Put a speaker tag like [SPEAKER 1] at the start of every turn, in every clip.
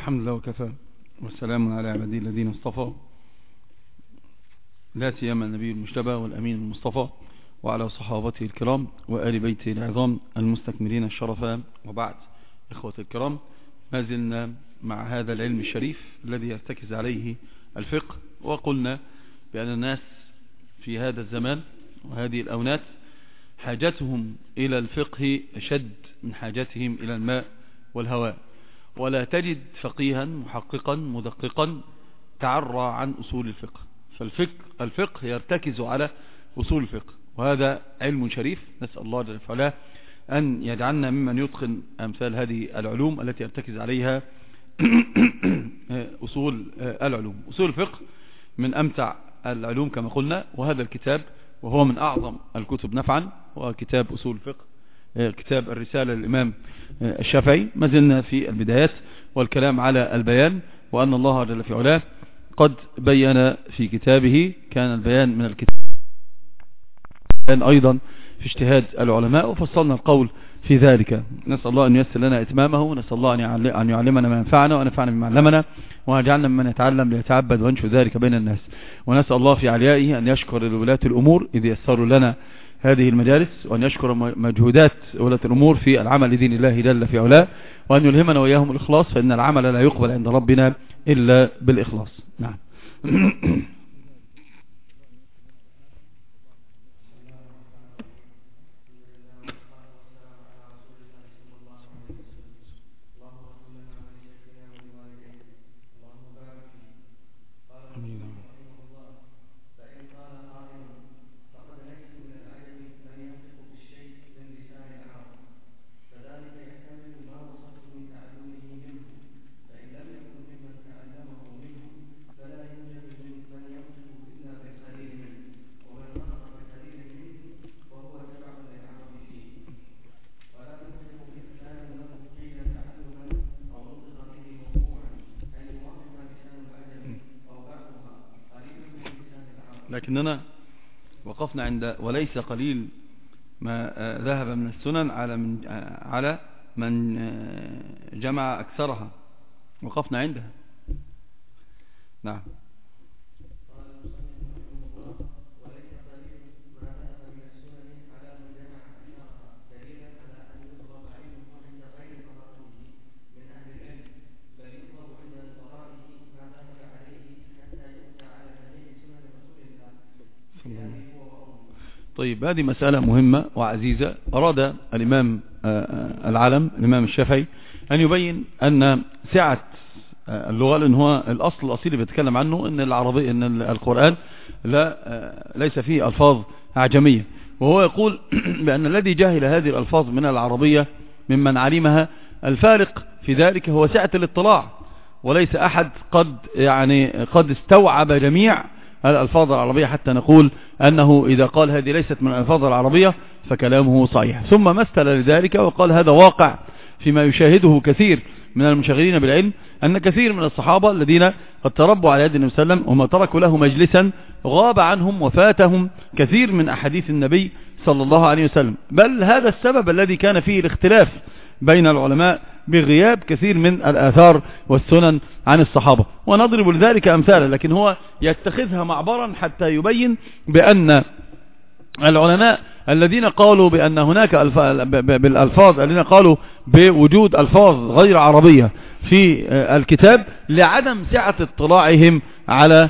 [SPEAKER 1] الحمد لله وكفى والسلام على عباده الذين اصطفى، لا سيما النبي المجتبى والأمين المصطفى وعلى صحابته الكرام وآل بيته العظام المستكملين الشرفاء. وبعد، إخوة الكرام، ما زلنا مع هذا العلم الشريف الذي يرتكز عليه الفقه، وقلنا بأن الناس في هذا الزمان وهذه الأونات حاجتهم إلى الفقه أشد من حاجتهم إلى الماء والهواء، ولا تجد فقيها محققا مدققا تعرى عن أصول الفقه. فالفقه يرتكز على أصول الفقه، وهذا علم شريف. نسأل الله جل وعلا أن يجعلنا ممن يتقن أمثال هذه العلوم التي يرتكز عليها أصول العلوم. أصول الفقه من أمتع العلوم كما قلنا، وهذا الكتاب وهو من أعظم الكتب نفعا، وكتاب أصول الفقه كتاب الرسالة للإمام الشافعي. ما زلنا في البدايات والكلام على البيان، وأن الله جل في علاه قد بين في كتابه، كان البيان من الكتاب أيضا في اجتهاد العلماء، وفصلنا القول في ذلك. نسأل الله أن ييسر لنا إتمامه، ونسأل الله أن يعلمنا ما ينفعنا وينفعنا بما علمنا، ويجعلنا ممن يتعلم ليتعبد وينشر ذلك بين الناس. ونسأل الله في عليائه أن يشكر لولاة الأمور إذ يسروا لنا هذه المجالس، وأن يشكر مجهودات ولاة الأمور في العمل لدين الله جل في علاه، وأن يلهمنا وإياهم الإخلاص، فإن العمل لا يقبل عند ربنا إلا بالإخلاص. نعم. لكننا وقفنا عند وليس قليل ما ذهب من السنن على من جمع أكثرها، وقفنا عندها. نعم. طيب، هذه مسألة مهمة وعزيزة. أراد الإمام العالم الإمام الشافعي أن يبين أن سعة اللغة، لأن هو الأصل الأصيل بيتكلم عنه أن العربي أن القرآن ليس فيه ألفاظ أعجمية، وهو يقول بأن الذي جاهل هذه الألفاظ من العربية ممن علمها، الفارق في ذلك هو سعة الاطلاع، وليس أحد قد استوعب جميع الألفاظ العربية حتى نقول أنه إذا قال هذه ليست من الألفاظ العربية فكلامه صحيح. ثم مثل لذلك وقال هذا واقع فيما يشاهده كثير من المشاغلين بالعلم، أن كثير من الصحابة الذين قد تربوا على يد النبي صلى الله عليه وسلم وما تركوا له مجلسا غاب عنهم وفاتهم كثير من أحاديث النبي صلى الله عليه وسلم، بل هذا السبب الذي كان فيه الاختلاف بين العلماء بغياب كثير من الآثار والسنن عن الصحابة. ونضرب لذلك أمثالا، لكن هو يتخذها معبرا حتى يبين بأن العلماء الذين قالوا بأن هناك بالألفاظ، الذين قالوا بوجود ألفاظ غير عربية في الكتاب لعدم سعة اطلاعهم على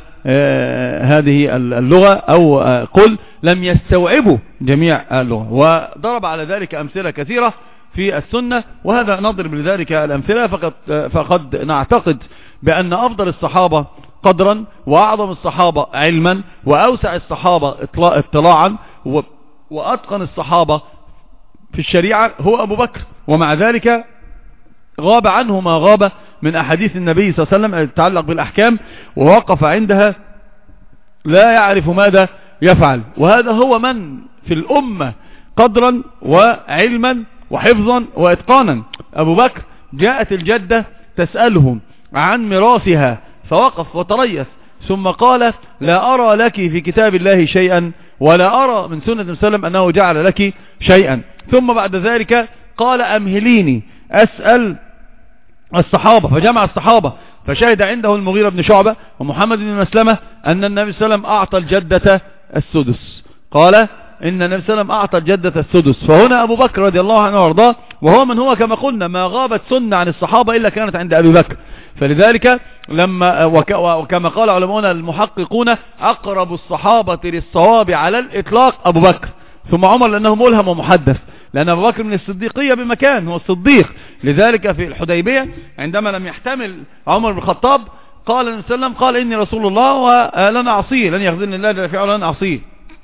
[SPEAKER 1] هذه اللغة، أو قل لم يستوعبوا جميع اللغة. وضرب على ذلك أمثلة كثيرة في السنة، وهذا نضرب لذلك الأمثلة فقد نعتقد بأن أفضل الصحابة قدرا وأعظم الصحابة علما وأوسع الصحابة اطلاعا وأتقن الصحابة في الشريعة هو أبو بكر، ومع ذلك غاب عنه ما غاب من أحاديث النبي صلى الله عليه وسلم تتعلق بالأحكام، ووقف عندها لا يعرف ماذا يفعل. وهذا هو من في الأمة قدرا وعلما وحفظا وإتقانا. أبو بكر جاءت الجدة تسأله عن ميراثها فوقف وتريث، ثم قال لا أرى لك في كتاب الله شيئا، ولا أرى من سنة النبي صلى الله عليه وسلم أنه جعل لك شيئا. ثم بعد ذلك قال أمهليني أسأل الصحابة، فجمع الصحابة، فشهد عنده المغيرة بن شعبة ومحمد بن مسلمة أن النبي صلى الله عليه وسلم أعطى الجدة السدس. قال إن النبي صلى الله عليه وسلم أعطى الجدة السدس. فهنا أبو بكر رضي الله عنه وارضاه، وهو من هو كما قلنا ما غابت سنة عن الصحابة إلا كانت عند أبي بكر. فلذلك لما وكما قال علماؤنا المحققون أقرب الصحابة للصواب على الإطلاق أبو بكر، ثم عمر لأنه ملهم ومحدث، لأن أبو بكر من الصديقية بمكان، هو الصديق. لذلك في الحديبية عندما لم يحتمل عمر بن الخطاب قال النبي صلى الله عليه وسلم قال إني رسول الله ولن أعصيه، لن يخذلني الله جل وعلا لن أعصيه،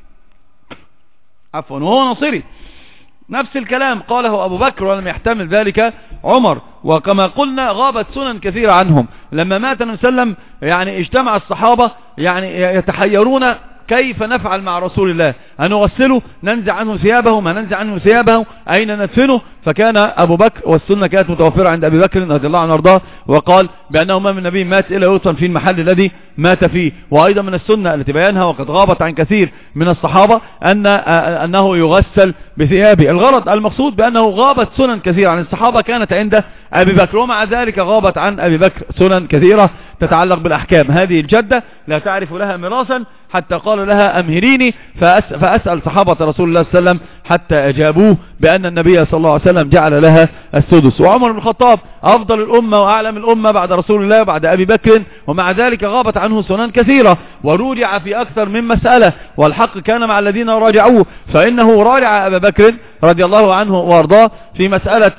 [SPEAKER 1] عفوا، وهو نصيري. نفس الكلام قاله أبو بكر ولم يحتمل ذلك عمر. وكما قلنا غابت سنن كثيرة عنهم. لما مات النبي صلى الله عليه وسلم يعني اجتمع الصحابة يعني يتحيرون كيف نفعل مع رسول الله، أن نغسله، ننزع عنه ثيابه، ما ننزع عنه ثيابه، أين ندفنه. فكان أبو بكر، والسنة كانت متوفرة عند أبي بكر رضي الله عنه وارضاه، وقال بأنه ما من نبي مات إلا يدفن في المحل الذي مات فيه. وأيضا من السنة التي بيانها وقد غابت عن كثير من الصحابة أنه يغسل بثيابه. الغرض المقصود بأنه غابت سنن كثيرة عن الصحابة كانت عند أبي بكر، ومع ذلك غابت عن أبي بكر سنن كثيرة تتعلق بالأحكام. هذه الجدة لا تعرف لها ميراثا حتى قال لها أمهريني، فأسأل صحابة رسول الله صلى الله عليه وسلم حتى أجابوه بأن النبي صلى الله عليه وسلم جعل لها السدس. وعمر بن الخطاب أفضل الأمة وأعلم الأمة بعد رسول الله بعد أبي بكر، ومع ذلك غابت عنه سنن كثيرة ورجع في أكثر من مسألة، والحق كان مع الذين راجعوه. فإنه راجع أبا بكر رضي الله عنه وارضاه في مسألة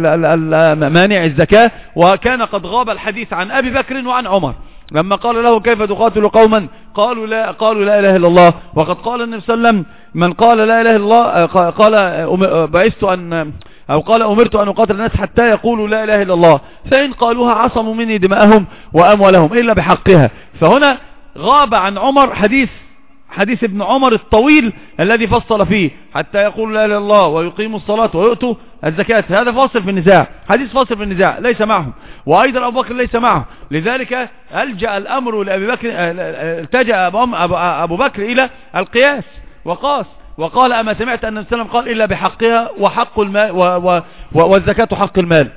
[SPEAKER 1] مانع الزكاة، وكان قد غاب الحديث عن أبي بكر وعن عمر لما قال له كيف تقاتل قوما قالوا لا إله إلا الله. وقد قال النبي صلى الله عليه وسلم من قال لا إله إلا الله قال بعثت أن أو قال أمرت أن أقاتل الناس حتى يقولوا لا إله إلا الله، فإن قالوها عصموا مني دماءهم وأموالهم إلا بحقها. فهنا غاب عن عمر حديث ابن عمر الطويل الذي فصل فيه حتى يقول لا اله الا الله ويقيموا الصلاة ويؤتوا الزكاة. هذا فاصل في النزاع، حديث فاصل في النزاع ليس معهم، وأيضا أبو بكر ليس معه. لذلك ألجأ الأمر لأبي بكر، التجأ أبو بكر إلى القياس وقاس، وقال أما سمعت أن النبي صلى الله عليه وسلم قال إلا بحقها وحق المال والزكاة حق المال.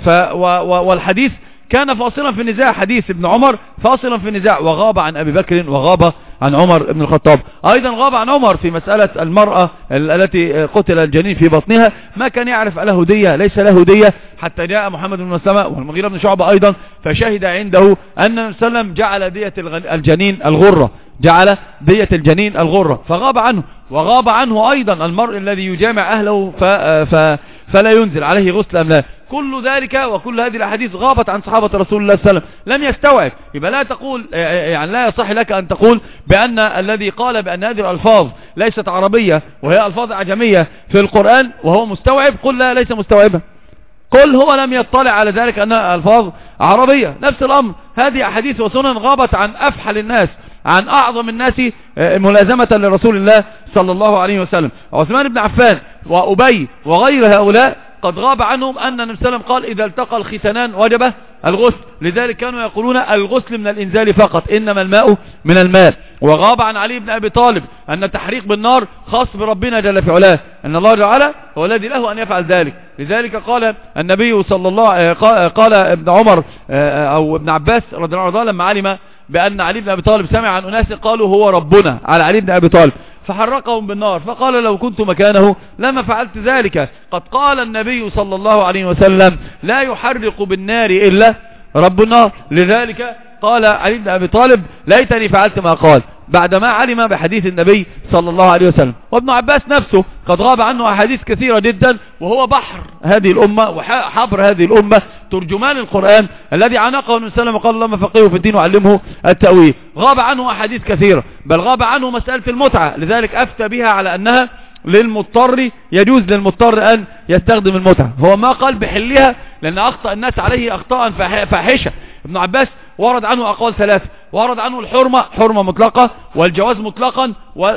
[SPEAKER 1] والحديث كان فاصلا في النزاع، حديث ابن عمر فاصلا في النزاع، وغاب عن أبي بكر وغاب عن عمر بن الخطاب. أيضا غاب عن عمر في مسألة المرأة التي قتل الجنين في بطنها، ما كان يعرف له دية، ليس له دية حتى جاء محمد بن مسلمة والمغيرة بن شعبة أيضا فشهد عنده أن النبي صلى الله عليه وسلم جعل دية الجنين الغرة، جعل دية الجنين الغرة، فغاب عنه. وغاب عنه أيضا المرء الذي يجامع أهله فلا ينزل عليه غسل أم لا. كل ذلك وكل هذه الأحاديث غابت عن صحابة رسول الله صلى الله عليه وسلم، لم يستوعب. يبقى لا تقول يعني لا يصح لك أن تقول بأن الذي قال بأن هذه الألفاظ ليست عربية وهي ألفاظ عجمية في القرآن وهو مستوعب، قل لا ليس مستوعبا، قل هو لم يطلع على ذلك أنها ألفاظ عربية. نفس الأمر، هذه أحاديث وسنن غابت عن أفحل الناس، عن أعظم الناس ملازمة لرسول الله صلى الله عليه وسلم. عثمان بن عفان وأبي وغير هؤلاء قد غاب عنهم أن النبي صلى الله عليه وسلم قال إذا التقى الختانان وجب الغسل، لذلك كانوا يقولون الغسل من الإنزال فقط، إنما الماء من الماء. وغاب عن علي بن أبي طالب أن التحريق بالنار خاص بربنا جل في علاه، أن الله جل هو الذي له أن يفعل ذلك. لذلك قال النبي صلى الله قال ابن عمر أو ابن عباس رضي الله عنه لما علم بأن علي بن أبي طالب سمع عن أناس قالوا هو ربنا على علي بن أبي طالب فحرقهم بالنار، فقال لو كنت مكانه لما فعلت ذلك. قد قال النبي صلى الله عليه وسلم لا يحرق بالنار إلا رب النار. لذلك قال علي بن أبي طالب ليتني فعلت ما قال، بعدما علم بحديث النبي صلى الله عليه وسلم. وابن عباس نفسه قد غاب عنه أحاديث كثيرة جدا، وهو بحر هذه الأمة وحبر هذه الأمة، ترجمان القرآن الذي عنقه النبي صلى الله عليه وسلم وقال اللهم فقهه في الدين وعلمه التأويل. غاب عنه أحاديث كثيرة، بل غاب عنه مسألة المتعة، لذلك أفتى بها على أنها للمضطر، يجوز للمضطر أن يستخدم المتعة. هو ما قال بحلها لأن أخطأ الناس عليه أخطاء فاحشة. ابن عباس ورد عنه أقوال ثلاثة، ورد عنه الحرمة حرمة مطلقة، والجواز مطلقا،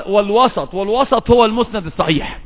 [SPEAKER 1] والوسط هو المسند الصحيح.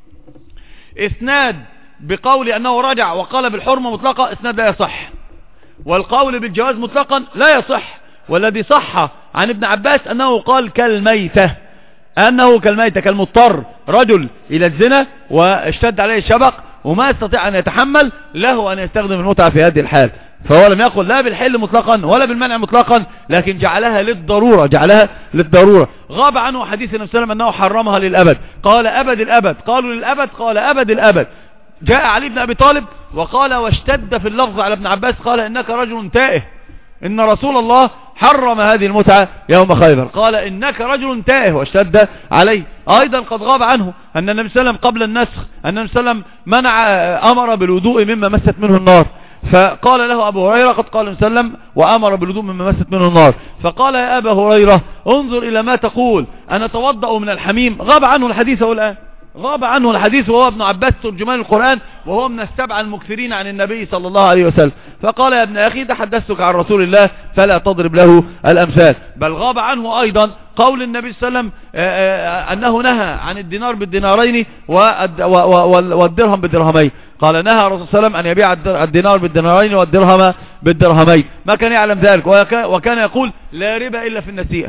[SPEAKER 1] اسناد بقول أنه رجع وقال بالحرمة مطلقة اسناد لا يصح، والقول بالجواز مطلقا لا يصح. والذي صح عن ابن عباس أنه قال كالميتة، أنه كالميتة كالمضطر، رجل إلى الزنا واشتد عليه الشبق وما يستطيع أن يتحمل، له أن يستخدم المتعة في هذه الحال. فهو لم يقل لا بالحل مطلقا ولا بالمنع مطلقا، لكن جعلها للضرورة. غاب عنه حديث النبي صلى الله عليه وسلم أنه حرمها للأبد، قال أبد الأبد، قالوا للأبد، قال أبد الأبد. جاء علي بن أبي طالب وقال واشتد في اللفظ على ابن عباس، قال إنك رجل تائه، إن رسول الله حرم هذه المتعة يوم خيبر، قال إنك رجل تائه واشتد عليه. أيضا قد غاب عنه أن النبي صلى الله عليه وسلم قبل النسخ أن النبي صلى الله عليه وسلم أمر بالوضوء مما مست منه النار، فقال له أبو هريرة قد قال النبي صلى الله عليه وسلم وأمر بالوضوء مما مست منه النار، فقال يا أبا هريرة انظر إلى ما تقول، أنا أتوضأ من الحميم. غاب عنه الحديث الآن، غاب عنه الحديث، وهو ابن عباس ترجمان القرآن، وهو من السبعة المكثرين عن النبي صلى الله عليه وسلم. فقال يا ابن أخي تحدثتك عن رسول الله فلا تضرب له الأمثال. بل غاب عنه أيضا قول النبي صلى الله عليه وسلم أنه نهى عن الدينار بالدينارين والدرهم بالدرهمين، قال نهى الرسول صلى الله عليه وسلم أن يبيع الدينار بالدينارين والدرهم بالدرهمين، ما كان يعلم ذلك، وكان يقول لا ربا إلا في النسيئة،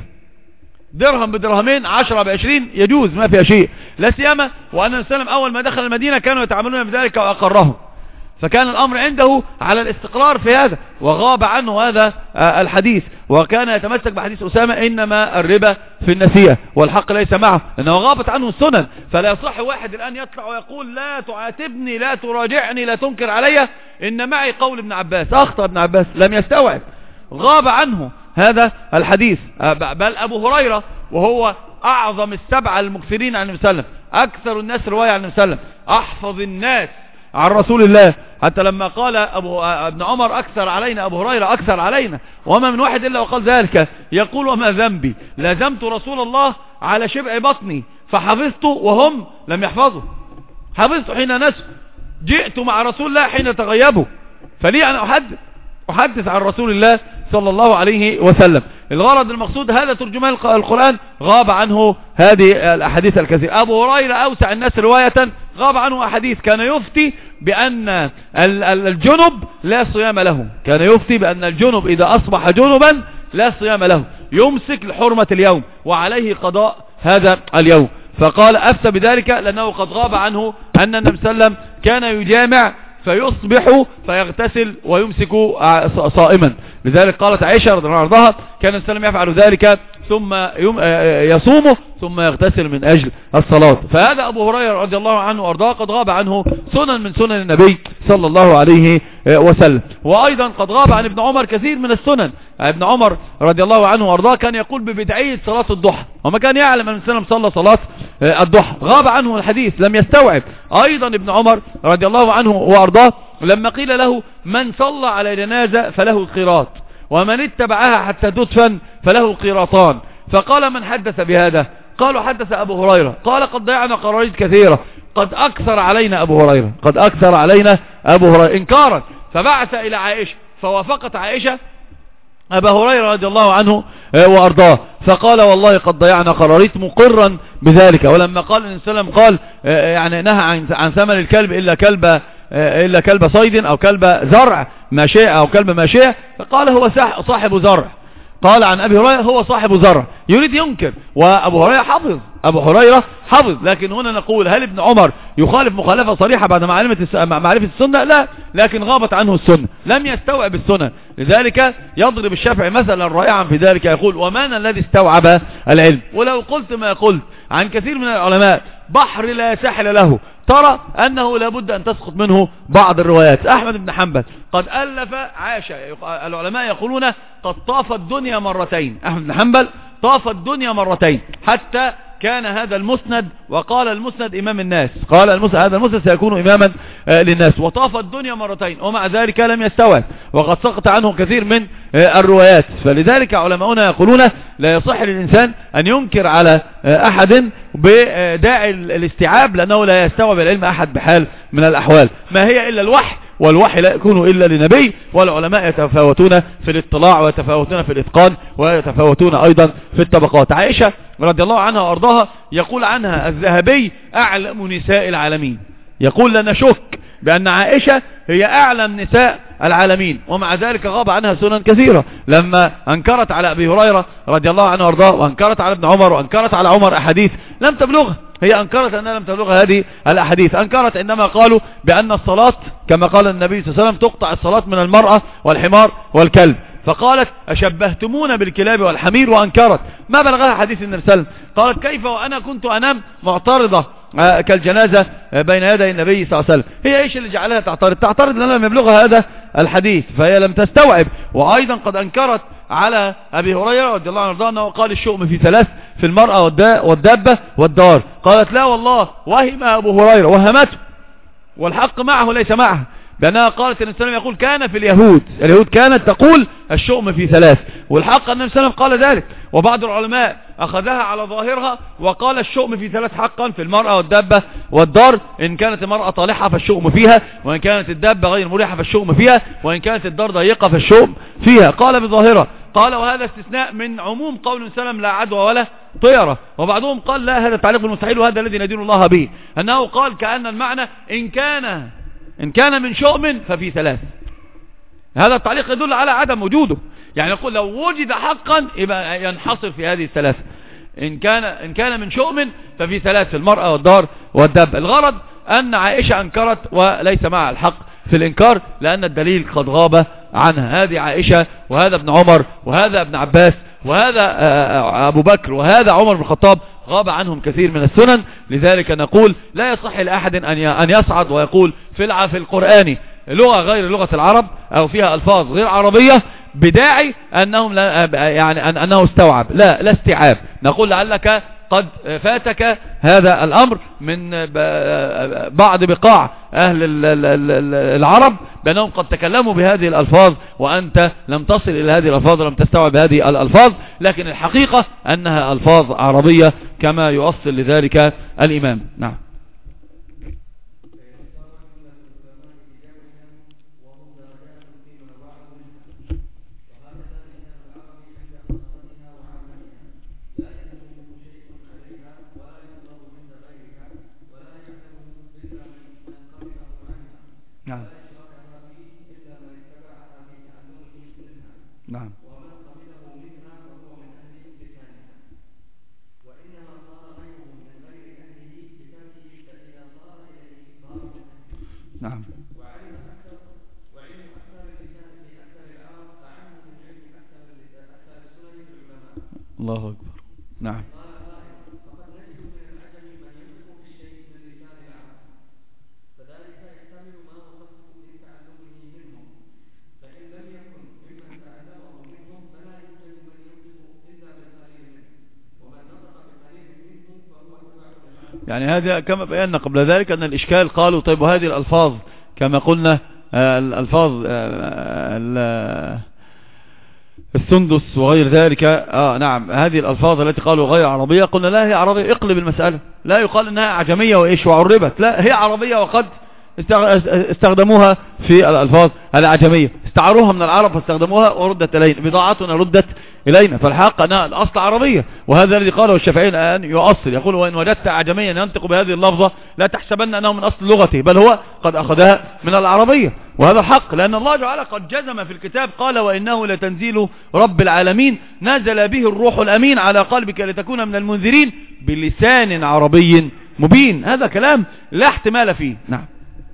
[SPEAKER 1] درهم بدرهمين 10 ب20 يجوز ما فيها شيء، لا سيما وأن النبي صلى الله عليه وسلم أول ما دخل المدينة كانوا يتعاملون بذلك وأقرهم، فكان الأمر عنده على الاستقرار في هذا. وغاب عنه هذا الحديث، وكان يتمسك بحديث أسامة إنما الربا في النسيئة والحق ليس معه، لأنه غابت عنه السنن. فلا يصح واحد الآن يطلع ويقول لا تعاتبني لا تراجعني لا تنكر علي، إن معي قول ابن عباس. أخطأ ابن عباس، لم يستوعب، غاب عنه هذا الحديث. بل أبو هريرة وهو أعظم السبعة المكثرين عن النبي صلى الله عليه وسلم، أكثر الناس رواية عن النبي صلى الله عليه وسلم، أحفظ الناس عن رسول الله، حتى لما قال ابن عمر أكثر علينا أبو هريرة أكثر علينا، وما من واحد إلا وقال ذلك، يقول وما ذنبي لزمت رسول الله على شبع بطني فحفظت وهم لم يحفظوا، حفظت حين نسوا، جئت مع رسول الله حين تغيبوا، فلي أنا أحدث عن رسول الله صلى الله عليه وسلم. الغرض المقصود هذا ترجمان القرآن غاب عنه هذه الأحاديث الكثيرة. أبو هريرة أوسع الناس رواية، غاب عنه أحاديث، كان يفتي بأن الجنب لا صيام له، كان يفتي بأن الجنب إذا أصبح جنبا لا صيام له، يمسك لحرمة اليوم وعليه قضاء هذا اليوم. فقال أفتى بذلك لأنه قد غاب عنه أن النبي صلى الله عليه وسلم كان يجامع فيصبح فيغتسل ويمسك صائما. لذلك قالت عائشة رضي الله عنها كان النبي صلى الله عليه وسلم يفعل ذلك ثم يصومه ثم يغتسل من أجل الصلاة. فهذا أبو هريرة رضي الله عنه وأرضاه قد غاب عنه سنن من سنن النبي صلى الله عليه وسلم. وأيضا قد غاب عن ابن عمر كثير من السنن. ابن عمر رضي الله عنه وأرضاه كان يقول ببدعية صلاة الضحى، وما كان يعلم أن النبي صلى صلاة الضحى، غاب عنه الحديث لم يستوعب. أيضا ابن عمر رضي الله عنه وأرضاه لما قيل له من صلى على جنازة فله قيراط ومن اتبعها حتى تدفن فله قيراطان، فقال من حدث بهذا؟ قالوا حدث أبو هريرة. قال قد ضيعنا قراريط كثيرة، قد أكثر علينا أبو هريرة، قد أكثر علينا أبو هريرة إنكارا. فبعث إلى عائشة فوافقت عائشة أبا هريرة رضي الله عنه وأرضاه، فقال والله قد ضيعنا قراريط مقرا بذلك. ولما قال النبي صلى الله عليه وسلم قال يعني نهى عن ثمن الكلب إلا كلب صيد أو كلب زرع ماشية أو كلب ماشية، فقال هو صاحب زرع. قال عن أبي هريرة هو صاحب زرع، يريد ينكر، وأبو هريرة حفظ، أبو هريرة حفظ. لكن هنا نقول هل ابن عمر يخالف مخالفة صريحة بعد معرفة السنة؟ لا، لكن غابت عنه السنة، لم يستوعب السنة. لذلك يضرب الشافعي مثلا رائعا في ذلك، يقول ومن الذي استوعب العلم؟ ولو قلت ما قلت عن كثير من العلماء بحر لا ساحل له، ترى أنه لابد أن تسقط منه بعض الروايات. أحمد بن حنبل قد ألف عاش، العلماء يقولون قد طاف الدنيا مرتين. أحمد بن حنبل طاف الدنيا مرتين حتى كان هذا المسند، وقال المسند إمام الناس، قال هذا المسند سيكون إماما للناس، وطاف الدنيا مرتين ومع ذلك لم يستوعب، وقد سقط عنه كثير من الروايات. فلذلك علماؤنا يقولون لا يصح للإنسان أن ينكر على أحد بداعي الاستيعاب، لأنه لا يستوعب العلم أحد بحال من الأحوال. ما هي إلا الوحي، والوحي لا يكون إلا لنبي، والعلماء يتفاوتون في الاطلاع ويتفاوتون في الإتقان ويتفاوتون أيضا في الطبقات. عائشة رضي الله عنها وأرضاها يقول عنها الذهبي أعلم نساء العالمين، يقول لا نشك بأن عائشة هي أعلم نساء العالمين، ومع ذلك غاب عنها سنن كثيرة. لما أنكرت على أبي هريرة رضي الله عنه وارضاه، وأنكرت على ابن عمر، وأنكرت على عمر أحاديث لم تبلغها، هي أنكرت أنها لم تبلغ هذه الأحاديث. أنكرت عندما قالوا بأن الصلاة كما قال النبي صلى الله عليه وسلم تقطع الصلاة من المرأة والحمار والكلب، فقالت أشبهتمون بالكلاب والحمير، وأنكرت ما بلغها حديث النبي صلى الله عليه وسلم. قالت كيف وأنا كنت أنام معترضة كالجنازة بين يدي النبي صلى الله عليه وسلم. هي ايش اللي جعلها تعترض لأنها لم يبلغها هذا الحديث، فهي لم تستوعب. وأيضا قد أنكرت على أبي هريرة رضي الله عنه أنه قال الشؤم في ثلاث، في المرأة والدابة والدار. قالت لا والله وهم أبو هريرة، وهمته والحق معه ليس معها، بأنها قالت النبي صلى الله عليه وسلم يقول كان في اليهود كانت تقول الشؤم في ثلاث، والحق النبي صلى الله عليه وسلم قال ذلك. وبعض العلماء أخذها على ظاهرها وقال الشؤم في ثلاث حقا، في المرأة والدابة والدار. إن كانت المرأة طالحة فالشؤم فيها، وإن كانت الدابة غير مريحة فالشؤم فيها، وإن كانت الدار ضيقة فالشؤم فيها. قال بظاهرة، قال وهذا استثناء من عموم قول النبي صلى الله عليه وسلم لا عدوى ولا طيرة. وبعضهم قال لا، هذا تعليق بالمستحيل، وهذا الذي ندين الله به، أنه قال كأن المعنى إن كان من شؤم ففي ثلاث. هذا التعليق يدل على عدم وجوده، يعني يقول لو وجد حقا يبقى ينحصر في هذه الثلاثة. إن كان من شؤم ففي ثلاث، في المرأة والدار والدب. الغرض أن عائشة أنكرت وليس معها الحق في الإنكار، لأن الدليل قد غاب عنها. هذه عائشة، وهذا ابن عمر، وهذا ابن عباس، وهذا أبو بكر، وهذا عمر بن الخطاب، غاب عنهم كثير من السنن. لذلك نقول لا يصح لأحد أن يصعد ويقول في القرآن لغة غير لغة العرب أو فيها ألفاظ غير عربية بداعي أنه استوعب. لا استيعاب. نقول لعلك قد فاتك هذا الأمر من بعض بقاع أهل العرب بأنهم قد تكلموا بهذه الألفاظ، وأنت لم تصل إلى هذه الألفاظ ولم تستوعب هذه الألفاظ، لكن الحقيقة أنها ألفاظ عربية كما يؤصل لذلك الإمام. نعم. نعم. نعم. نعم. الله أكبر. نعم. يعني هذا كما بينا قبل ذلك أن الإشكال قالوا طيب وهذه الألفاظ كما قلنا الألفاظ السندس وغير ذلك نعم هذه الألفاظ التي قالوا غير عربية، قلنا لا هي عربية. اقلب المسألة، لا يقال انها عجمية وإيش وعربت، لا هي عربية وقد استخدموها في الألفاظ العجمية، استعاروها من العرب فاستخدموها وردت إلينا، بضاعتنا ردت إلينا، فالحق أنها الأصل عربية. وهذا الذي قاله الشافعي الآن يؤصل، يقول وإن وجدت عجميا ينطق بهذه اللفظة لا تحسبن أنه من أصل لغته، بل هو قد أخذها من العربية، وهذا حق، لأن الله تعالى قد جزم في الكتاب قال وإنه لتنزيل رب العالمين نزل به الروح الأمين على قلبك لتكون من المنذرين بلسان عربي مبين. هذا كلام لا احتمال فيه. نعم.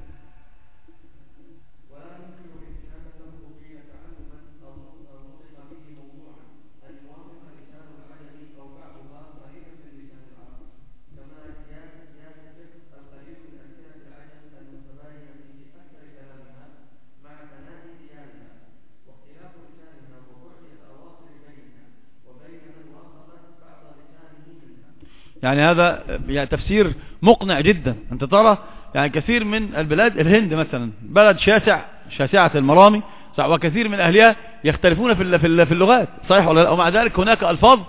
[SPEAKER 1] يعني هذا يعني تفسير مقنع جدا. انت ترى يعني كثير من البلاد، الهند مثلا بلد شاسعة المرامي، وكثير من اهلها يختلفون في اللغات، صحيح ولا لا؟ ومع ذلك هناك الفاظ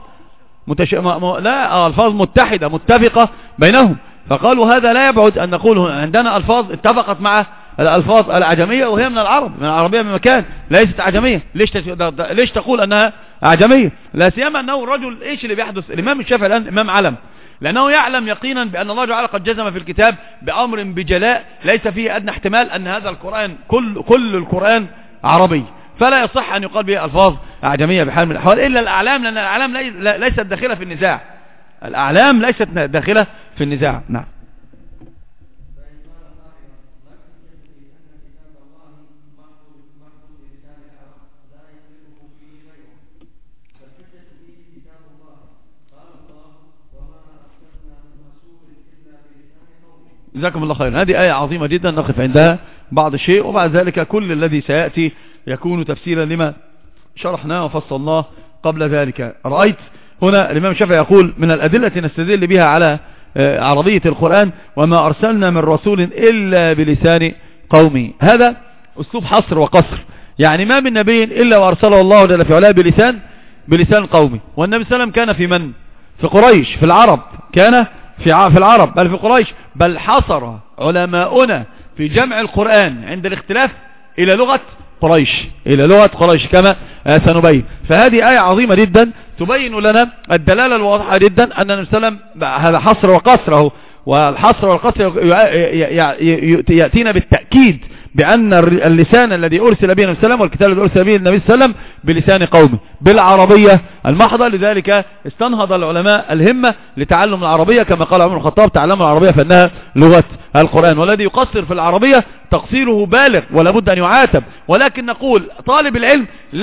[SPEAKER 1] الفاظ متحدة متفقة بينهم، فقالوا هذا لا يبعد ان نقول عندنا الفاظ اتفقت مع الالفاظ العجمية وهي من العرب، من العربية من مكان ليست عجمية. ليش تقول انها عجمية؟ لا سيما انه الرجل ايش اللي بيحدث؟ الامام الشافعي الان امام علم، لأنه يعلم يقينا بأن الله تعالى قد جزم في الكتاب بأمر بجلاء ليس فيه أدنى احتمال أن هذا القرآن كل القرآن عربي، فلا يصح أن يقال به ألفاظ أعجمية بحال من الأحوال إلا الأعلام، لأن الأعلام ليست داخلة في النزاع. الأعلام ليست داخلة في النزاع. نعم. جزاكم الله خيرا. هذه آية عظيمة جدا نقف عندها بعض الشيء، وبعد ذلك كل الذي سيأتي يكون تفسيرا لما شرحناه وفصلناه قبل ذلك. رأيت هنا الإمام الشافعي يقول من الأدلة نستدل بها على عربية القرآن وما أرسلنا من رسول إلا بلسان قومه. هذا أسلوب حصر وقصر، يعني ما من نبي إلا وأرسله الله جل في علاه بلسان قومه. والنبي صلى الله عليه وسلم كان في من؟ في قريش، في العرب، كان في العرب بل في قريش، بل حصر علماؤنا في جمع القرآن عند الاختلاف إلى لغة قريش كما سنبين. فهذه آية عظيمة جدا تبين لنا الدلالة الواضحة جدا أن النبي صلى الله عليه وسلم هذا حصر وقصره، والحصر والقصر يأتينا بالتأكيد بأن اللسان الذي أرسل به النبي صلى الله عليه وسلم والكتاب الذي أرسل به النبي صلى الله عليه وسلم بلسان قومه بالعربية المحضة. لذلك استنهض العلماء الهمة لتعلم العربية كما قال عمر الخطاب تعلم العربية فإنها لغة القرآن، والذي يقصر في العربية تقصيره بالغ ولا بد أن يعاتب. ولكن نقول طالب العلم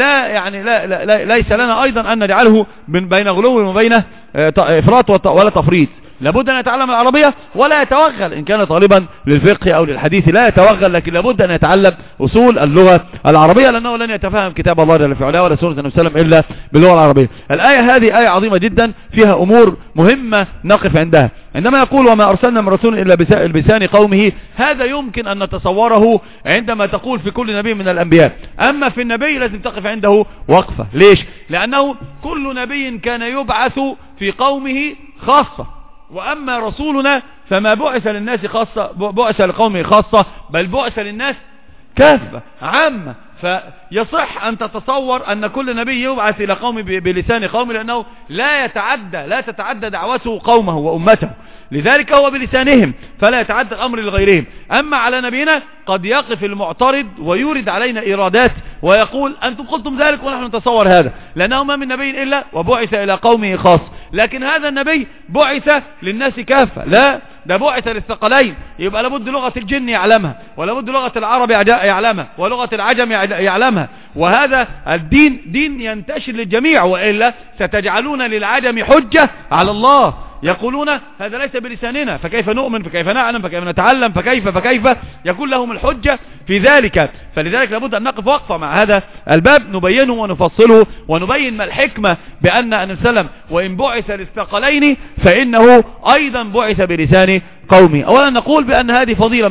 [SPEAKER 1] ليس لنا أيضا أن نجعله بين غلو وبين إفراط ولا تفريط، لابد أن يتعلم العربية ولا يتوغل. إن كان طالبا للفقه أو للحديث لا يتوغل، لكن لابد أن يتعلم أصول اللغة العربية، لأنه لن يتفهم كتاب الله جل في علاه ولا سنة النبي صلى الله عليه وسلم إلا باللغة العربية. الآية هذه آية عظيمة جدا فيها أمور مهمة نقف عندها. عندما يقول وما أرسلنا من رسول إلا بلسان قومه، هذا يمكن أن نتصوره عندما تقول في كل نبي من الأنبياء، أما في النبي لازم تقف عنده وقفة. ليش؟ لأنه كل نبي كان يبعث في قومه خاصة، وأما رسولنا فما بعث للناس خاصة، بعث لقومه خاصة، بل بعث للناس كافة عامة. فيصح أن تتصور أن كل نبي يبعث إلى قومه بلسان قومه، لأنه لا تتعدى دعوته قومه وأمته، لذلك هو بلسانهم فلا يتعدى الأمر لغيرهم. أما على نبينا قد يقف المعترض ويورد علينا إيرادات ويقول أنتم قلتم ذلك ونحن نتصور هذا، لأنه ما من نبي إلا وبعث إلى قومه خاص، لكن هذا النبي بعث للناس كافة. لا، ده بعث للثقلين، يبقى لابد لغة الجن يعلمها، ولابد لغة العرب يعلمها، ولغة العجم يعلمها. وهذا الدين دين ينتشر للجميع، وإلا ستجعلون للعجم حجة على الله، يقولون هذا ليس بلساننا فكيف نؤمن فكيف نعلم فكيف نتعلم فكيف يكون لهم الحجة في ذلك. فلذلك لابد أن نقف وقفة مع هذا الباب نبينه ونفصله ونبين ما الحكمة بأن النبي صلى الله عليه وسلم وإن بعث للثقلين فإنه أيضا بعث بلسان قومي. أولا نقول بأن هذه فضيلة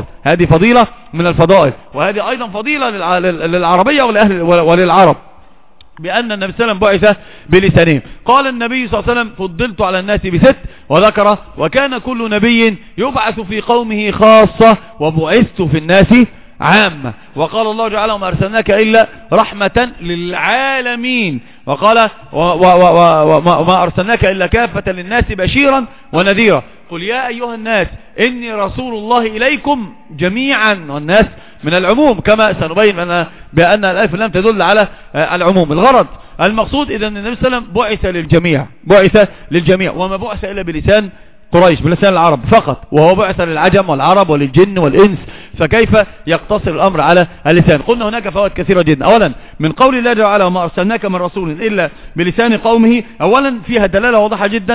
[SPEAKER 1] من الفضائل، وهذه أيضا فضيلة للعربية وللعرب، بأن النبي صلى الله عليه وسلم بعث بلسانهم. قال النبي صلى الله عليه وسلم فضلت على الناس ب6، وذكر وكان كل نبي يبعث في قومه خاصة وبعثت في الناس عامة. وقال الله تعالى وما أرسلناك إلا رحمة للعالمين، وقال وما أرسلناك إلا كافة للناس بشيرا ونذيرا. قل يا أيها الناس إني رسول الله إليكم جميعا، والناس من العموم كما سنبين بأن الألف لم تدل على العموم. الغرض المقصود إذا النبي صلى الله عليه وسلم بعث للجميع وما بعث إلا بلسان قريش، بلسان العرب فقط، وهو بعث للعجم والعرب وللجن والإنس، فكيف يقتصر الأمر على اللسان؟ قلنا هناك فوائد كثيرة جدا. أولا من قول الله تعالى وما أرسلناك من رسول إلا بلسان قومه، أولا فيها دلالة واضحة جدا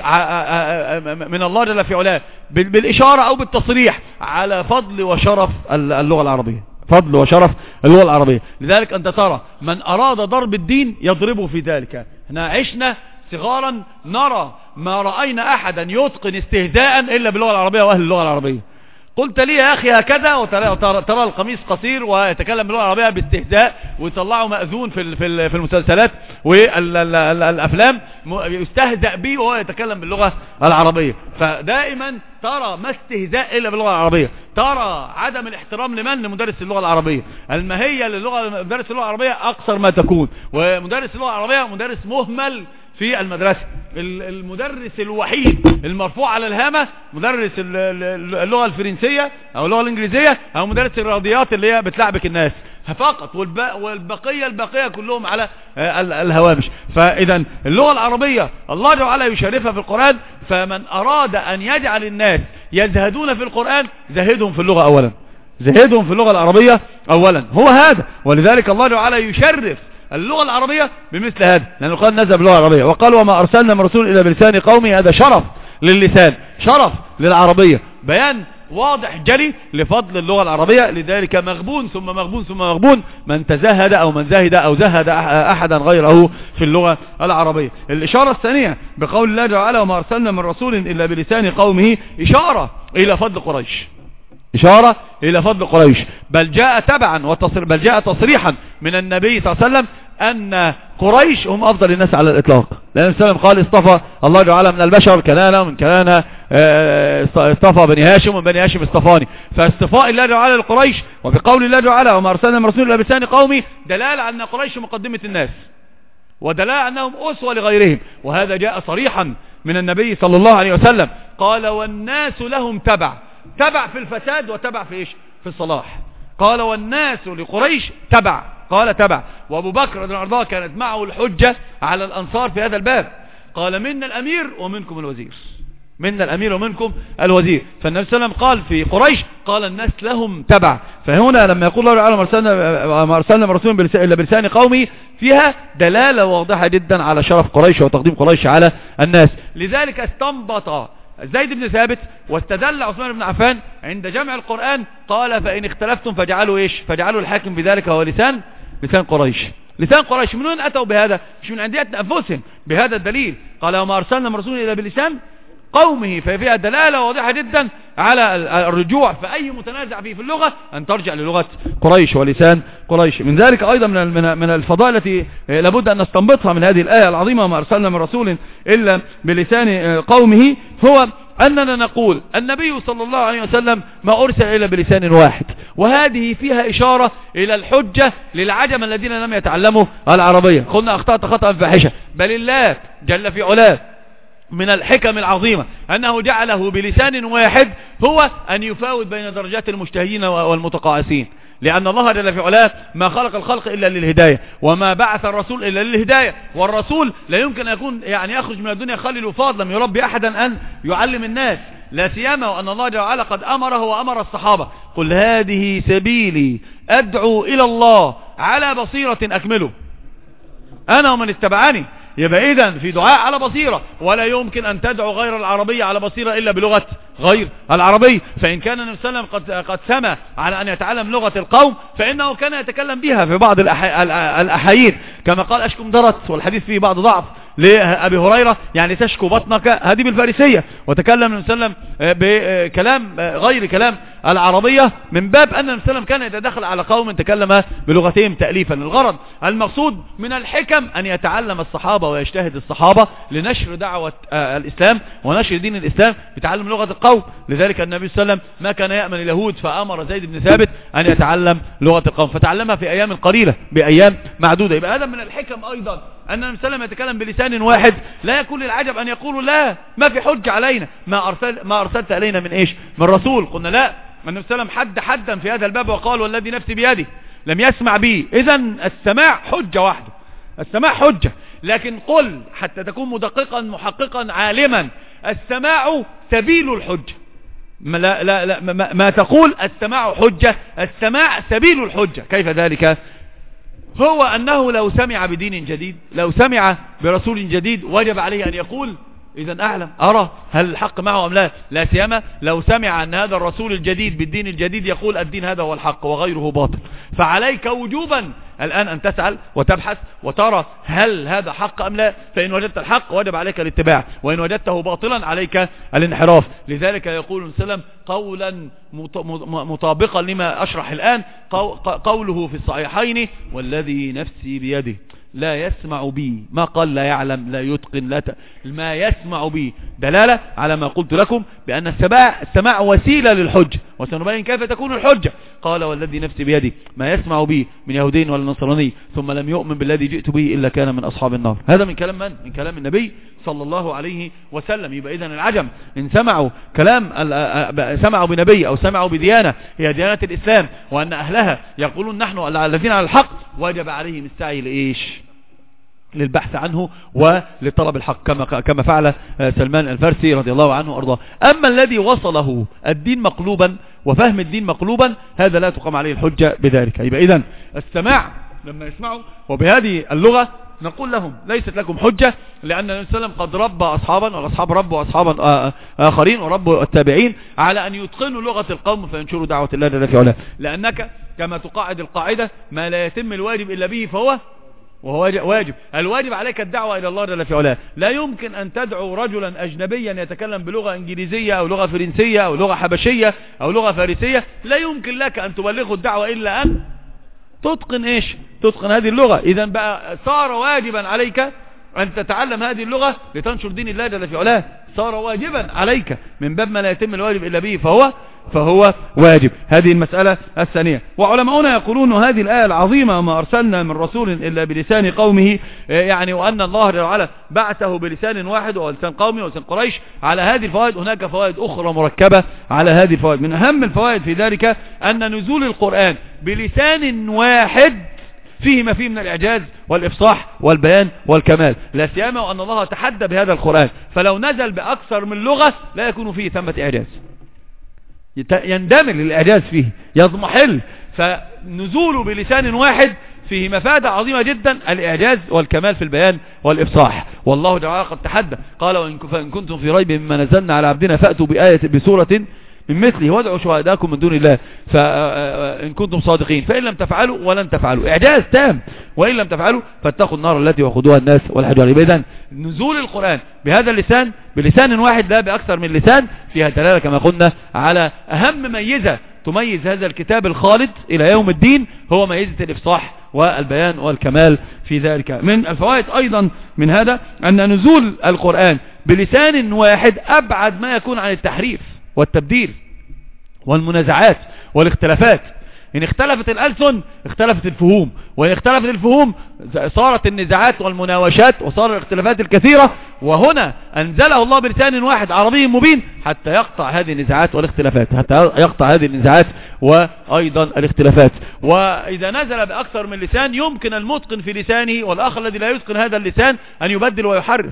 [SPEAKER 1] من الله جل في علاه بالإشارة أو بالتصريح على فضل وشرف اللغة العربية، فضل وشرف اللغة العربية. لذلك أنت ترى من أراد ضرب الدين يضربه في ذلك. احنا عشنا صغارا نرى ما رأينا أحدا يتقن استهزاء إلا باللغة العربية وأهل اللغة العربية. قلت لي يا أخي هكذا، وترى القميص قصير ويتكلم باللغة العربية باستهزاء، ويطلعوا مأذون في المسلسلات والأفلام يستهزأ به وهو يتكلم باللغة العربية. فدائما ترى ما استهزاء إلا باللغة العربية، ترى عدم الاحترام لمدرس اللغة العربية، المهية مدرس اللغة العربية أقصر ما تكون، ومدرس اللغة العربية مدرس مهمل في المدرسة. المدرس الوحيد المرفوع على الهامة مدرس اللغة الفرنسية او اللغة الانجليزية او مدرس الرياضيات اللي هي بتلعبك الناس فقط، والبقية كلهم على الهوامش. فاذا اللغة العربية الله جل وعلا يشرفها في القرآن، فمن اراد ان يجعل الناس يزهدون في القرآن زهدهم في اللغة اولا، زهدهم في اللغة العربية اولا، هو هذا. ولذلك الله جل وعلا يشرف اللغة العربية بمثل هذا، لأنه قال نزل باللغة العربية، وقال وما أرسلنا من رسول إلا بلسان قومه، هذا شرف للسان، شرف للعربية، بيان واضح جلي لفضل اللغة العربية. لذلك مغبون ثم مغبون ثم مغبون من تزهد أو من زهد أو زهد أحدا غيره في اللغة العربية. الإشارة الثانية بقول الله جل وعلا وما أرسلنا من رسول إلا بلسان قومه، إشارة إلى فضل قريش، إشارة إلى فضل قريش، بل جاء تبعا بل جاء تصريحا من النبي صلى الله عليه وسلم أن قريش هم أفضل الناس على الإطلاق، لأن السلام قال اصطفى الله جعل من البشر كنانة ومن كنانة اصطفى بني هاشم ومن بني هاشم اصطفاني. فاصطفاء الله جعل لقريش وفي قول الله جعل وما أرسلنا من رسول إلا بلسان قومي دلالة على أن قريش مقدمة الناس ودلالة أنهم أسوة لغيرهم، وهذا جاء صريحا من النبي صلى الله عليه وسلم قال والناس لهم تبع في الفساد وتبع في إيش؟ في الصلاح. قال والناس لقريش تبع، قال تبع. وابو بكر رضي الله عنه كانت معه الحجة على الأنصار في هذا الباب، قال منا الأمير ومنكم الوزير، منا الأمير ومنكم الوزير. فالنبي صلى الله عليه وسلم قال في قريش قال الناس لهم تبع. فهنا لما يقول الله تعالى ما أرسلنا من رسول إلا بلسان قومي فيها دلالة واضحة جدا على شرف قريش وتقديم قريش على الناس. لذلك استنبط زيد بن ثابت واستدل عثمان بن عفان عند جمع القرآن قال فإن اختلفتم فاجعلوا إيش؟ فاجعلوا الحاكم بذلك هو لسان قريش. لسان قريش من وين أتوا بهذا؟ مش من عندية أنفسهم، بهذا الدليل قال وما أرسلنا من رسول إلا بلسان قومه، ففيها دلالة واضحة جدا على الرجوع في أي متنازع فيه في اللغة أن ترجع للغة قريش ولسان قريش. من ذلك أيضا من الفضائل التي لابد أن نستنبطها من هذه الآية العظيمة وما أرسلنا من رسول إلا بلسان قومه، هو أننا نقول النبي صلى الله عليه وسلم ما أرسل إلا بلسان واحد، وهذه فيها إشارة إلى الحجة للعجم الذين لم يتعلموا العربية. قلنا أخطأت خطأ فاحشة، بل الله جل في علاه من الحكم العظيمة أنه جعله بلسان واحد هو أن يفاوت بين درجات المجتهدين والمتقاعسين، لأن الله جل في علاه ما خلق الخلق إلا للهداية وما بعث الرسول إلا للهداية، والرسول لا يمكن أن يكون يخرج من الدنيا خالي الوفاض، لم يربي أحدا أن يعلم الناس، لا سيما وأن الله جل وعلا قد أمره وأمر الصحابة قل هذه سبيلي أدعو إلى الله على بصيرة أكمله أنا ومن اتبعني. يبقى إذن في دعاء على بصيرة، ولا يمكن أن تدعو غير العربية على بصيرة إلا بلغة غير العربية. فإن كان النبي صلى الله عليه وسلم قد سمى على أن يتعلم لغة القوم فإنه كان يتكلم بها في بعض الأحايين كما قال أشكم درت، والحديث فيه بعض ضعف لأبي هريرة، يعني تشكو بطنك هذه بالفارسية، وتكلم النبي صلى الله عليه وسلم بكلام غير كلام العربية من باب أن النبي صلى الله عليه وسلم كان يتدخل على قوم تكلم بلغتهم تأليفا. الغرض المقصود من الحكم أن يتعلم الصحابة ويجتهد الصحابة لنشر دعوة الإسلام ونشر دين الإسلام بتعلم لغة القوم. لذلك النبي صلى الله عليه وسلم ما كان يأمن اليهود فأمر زيد بن ثابت أن يتعلم لغة القوم، فتعلمها في أيام قليلة بأيام معدودة. يبقى هذا من الحكم أيضا أن النبي صلى الله عليه وسلم يتكلم بلسان واحد، لا يكون للعجب أن يقولوا لا ما في حج علينا ما أرسلت إلينا من إيش؟ من رسول. قلنا لا، النبي صلى الله عليه وسلم حدا في هذا الباب وقال والذي نفسي بيده لم يسمع بي. إذن السماع حجة واحدة، السماع حجة، لكن قل حتى تكون مدققا محققا عالما السماع سبيل الحجة. ما تقول السماع حجة، السماع سبيل الحجة. كيف ذلك؟ هو أنه لو سمع بدين جديد، لو سمع برسول جديد وجب عليه أن يقول إذا أعلم أرى هل الحق معه أم لا، لا سيما لو سمع أن هذا الرسول الجديد بالدين الجديد يقول الدين هذا هو الحق وغيره باطل، فعليك وجوبا الآن أن تسأل وتبحث وترى هل هذا حق أم لا. فإن وجدت الحق وجب عليك الاتباع، وإن وجدته باطلا عليك الانحراف. لذلك يقول سلم قولا مطابقا لما أشرح الآن، قوله في الصحيحين والذي نفسي بيده لا يسمع بي، ما قال لا يعلم لا يتقن ما يسمع بي، دلالة على ما قلت لكم بأن السماع وسيلة للحج وسنبين كيف تكون الحجة. قال والذي نفسي بيدي ما يسمع بي من يهودين ولا نصراني ثم لم يؤمن بالذي جئت به إلا كان من أصحاب النار. هذا من كلام من؟ من كلام النبي صلى الله عليه وسلم. يبقى إذن العجم إن سمعوا كلام سمعوا بنبي أو سمعوا بديانة هي ديانة الإسلام وأن أهلها يقولون نحن الذين على الحق وجب عليهم السعي لإيش؟ للبحث عنه ولطلب الحق كما فعل سلمان الفارسي رضي الله عنه وارضاه. أما الذي وصله الدين مقلوبا وفهم الدين مقلوبا هذا لا تقام عليه الحجة بذلك. يبقى إذن السماع لما يسمعوا وبهذه اللغة نقول لهم ليست لكم حجة، لأن النبي صلى الله عليه وسلم قد ربى أصحابا والأصحاب ربوا أصحابا آخرين وربوا التابعين على أن يتقنوا لغة القوم فينشروا دعوة الله جل في علاه. لأنك كما تقاعد القاعدة ما لا يتم الواجب إلا به فهو واجب. الواجب عليك الدعوة إلى الله جل في علاه. لا يمكن أن تدعو رجلا أجنبيا يتكلم بلغة إنجليزية أو لغة فرنسية أو لغة حبشية أو لغة فارسية، لا يمكن لك أن تبلغه الدعوة إلا أن تتقن إيش؟ تتقن هذه اللغة. إذا بقى صار واجبا عليك أن تتعلم هذه اللغة لتنشر دين الله جل في علاه. صار واجبا عليك من باب ما لا يتم الواجب إلا به فهو واجب. هذه المسألة الثانية. وعلماؤنا يقولون هذه الآية العظيمة ما أرسلنا من رسول إلا بلسان قومه، يعني وأن الله جل وعلا بعثه بلسان واحد ولسان قومه ولسان قريش. على هذه الفوائد هناك فوائد أخرى مركبة على هذه الفوائد. من أهم الفوائد في ذلك أن نزول القرآن بلسان واحد فيه ما فيه من الإعجاز والإفصاح والبيان والكمال، لا سيما وأن الله تحدى بهذا القرآن، فلو نزل بأكثر من لغة لا يكون فيه ثمة إعجاز، يندمج الإعجاز فيه، يضمحل. فنزوله بلسان واحد فيه مفادة عظيمة جدا، الإعجاز والكمال في البيان والإفصاح. والله تعالى قد تحدى قال فإن كنتم في ريب مما نزلنا على عبدنا فأتوا بسورة من مثله وادعوا شهداءكم من دون الله فإن كنتم صادقين فإن لم تفعلوا ولن تفعلوا. إعجاز تام. وإن لم تفعلوا فاتقوا النار التي وقودها الناس والحجار. إذن نزول القرآن بهذا اللسان بلسان واحد لا بأكثر من لسان فيها دلالة كما قلنا على أهم ميزة تميز هذا الكتاب الخالد إلى يوم الدين، هو ميزة الإفصاح والبيان والكمال في ذلك. من الفوائد أيضا من هذا أن نزول القرآن بلسان واحد أبعد ما يكون عن التحريف والتبديل والمنازعات والاختلافات. إن اختلفت الألسن اختلفت الفهوم، وإن اختلفت الفهوم صارت النزاعات والمناوشات وصار الاختلافات الكثيرة. وهنا أنزله الله بلسان واحد عربي مبين حتى يقطع هذه النزاعات والاختلافات، حتى يقطع هذه النزاعات وأيضا الاختلافات. وإذا نزل بأكثر من لسان يمكن المتقن في لسانه والآخر الذي لا يتقن هذا اللسان أن يبدل ويحرف،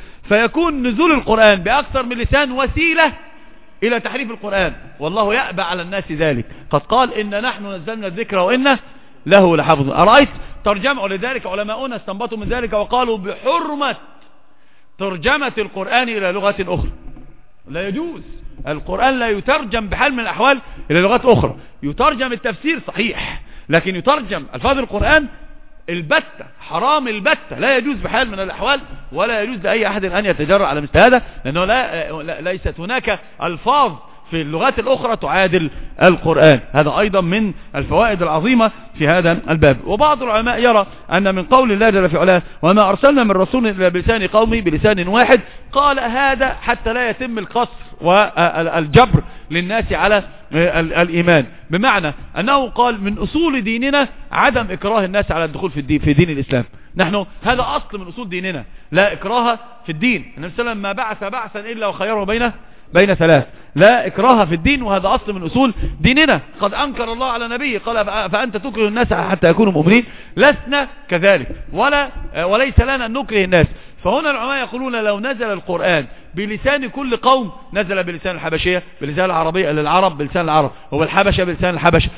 [SPEAKER 1] فيكون نزول القرآن بأكثر من لسان وسيلة إلى تحريف القرآن، والله يأبى على الناس ذلك. قد قال إن نحن نزلنا الذكر وإنه له لحافظ. أرأيت ترجمة، ولذلك علماؤنا استنبطوا من ذلك وقالوا بحرمة ترجمة القرآن إلى لغات أخرى. لا يجوز، القرآن لا يترجم بحال من الأحوال إلى لغات أخرى. يترجم التفسير صحيح، لكن يترجم ألفاظ القرآن البتة حرام البتة، لا يجوز بحال من الأحوال، ولا يجوز لأي أحد أن يتجرأ على مثل هذا، لأنه ليست هناك ألفاظ في اللغات الأخرى تعادل القرآن. هذا أيضا من الفوائد العظيمة في هذا الباب. وبعض العلماء يرى أن من قول الله جل في علاه وما أرسلنا من رسول إلا بلسان قومه بلسان واحد، قال هذا حتى لا يتم القصر والجبر للناس على الإيمان، بمعنى أنه قال من أصول ديننا عدم إكراه الناس على الدخول في دين الإسلام. نحن هذا أصل من أصول ديننا، لا إكراه في الدين. النبي صلى الله عليه وسلم ما بعث بعثا إلا وخيره بين ثلاث، لا إكراه في الدين، وهذا أصل من أصول ديننا. قد أنكر الله على نبيه قال فأنت تكره الناس حتى يكونوا مؤمنين، لسنا كذلك وليس لنا أن نكره الناس. فهنا العلماء يقولون لو نزل القرآن بلسان كل قوم، نزل بلسان الحبشية بلسان العربية للعرب بلسان العرب، وبالحبشة بلسان الحبش،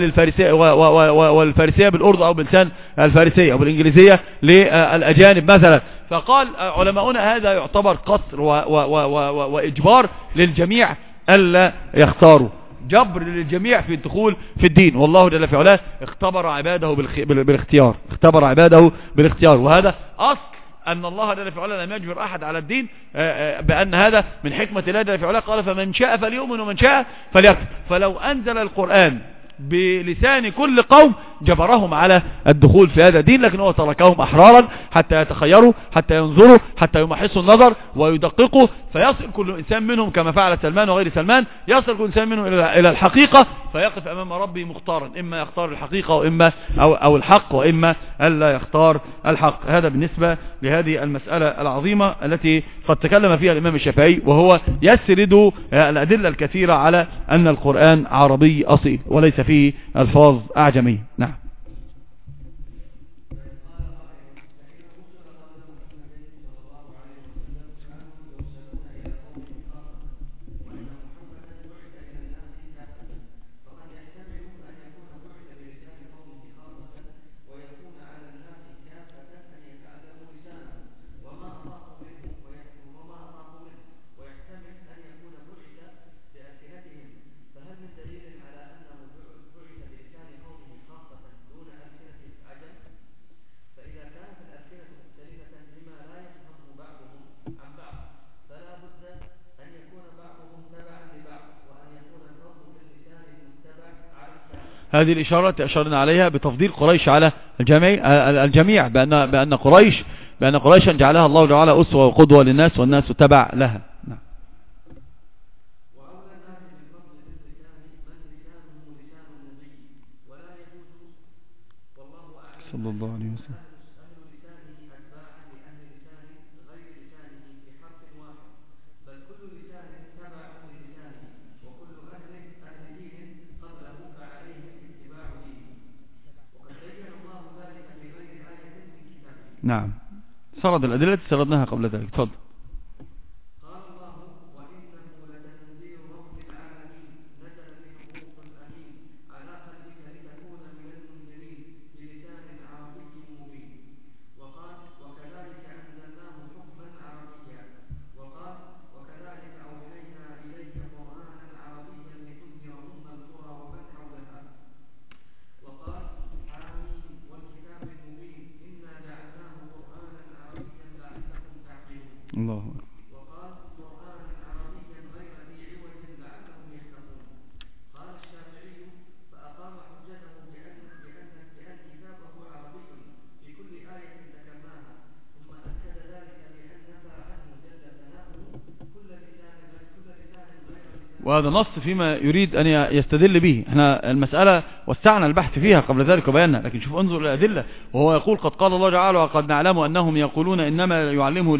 [SPEAKER 1] والفارسية بالأردو أو بلسان الفارسية، أو بالإنجليزية للأجانب مثلا. فقال علماؤنا هذا يعتبر قصر وإجبار للجميع ألا يختاروا، جبر للجميع في الدخول في الدين. والله جل في علاه اختبر عباده بالاختيار، اختبر عباده بالاختيار. وهذا أصل أن الله جل في علاه لم يجبر أحد على الدين، بأن هذا من حكمة الله جل في علاه. قال فمن شاء فليؤمن ومن شاء فليكفر. فلو أنزل القرآن بلسان كل قوم جبرهم على الدخول في هذا الدين، لكن هو تركهم أحرارا حتى يتخيروا، حتى ينظروا، حتى يمحصوا النظر ويدققوا، فيصل كل إنسان منهم كما فعل سلمان وغير سلمان، يصل كل إنسان منهم إلى الحقيقة، فيقف أمام ربي مختارا، إما يختار الحقيقة وإما أو الحق، وإما ألا يختار الحق. هذا بالنسبة لهذه المسألة العظيمة التي قد تكلم فيها الإمام الشافعي، وهو يسرد الأدلة الكثيرة على أن القرآن عربي أصيل وليس فيه ألفاظ أعجمية. نعم. هذه الإشارة أشرنا عليها بتفضيل قريش على الجميع بأن قريشا جعلها الله تعالى أسوة وقدوة للناس والناس تبع لها. نعم. صلى الله عليه وسلم. نعم. سرد الأدلة سردناها قبل ذلك. تفضل.
[SPEAKER 2] قال الله وإنه لتنزيل رب العالمين نزل به الروح الأمين على قلبك لتكون من المنذرين بلسان عربي مبين. وقال وكذلك أنزلناه حكما عربيا. وقال وكذلك أوحينا إليك قرآنا عربيا لتنذر أم القرى ومن حولها. وقال حامين والكتاب المبين إنا جعلناه قرآنا عربيا لعلكم تعقلون.
[SPEAKER 1] الله.
[SPEAKER 2] وقال قرآنا عربيا غير ذي عوج لعلهم يتقون. قال الشافعي فأقام حجته بأن كتابه عربي في كل آية ذكرناها، ثم أكد ذلك بأن نفى عنه جل ثناؤه كل لسان غير لسان.
[SPEAKER 1] وهذا نص فيما يريد أن يستدل به. احنا المسألة وسعنا البحث فيها قبل ذلك وبينا، لكن شوف انظر الأدلة. وهو يقول قد قال الله تعالى وقد نعلم أنهم يقولون إنما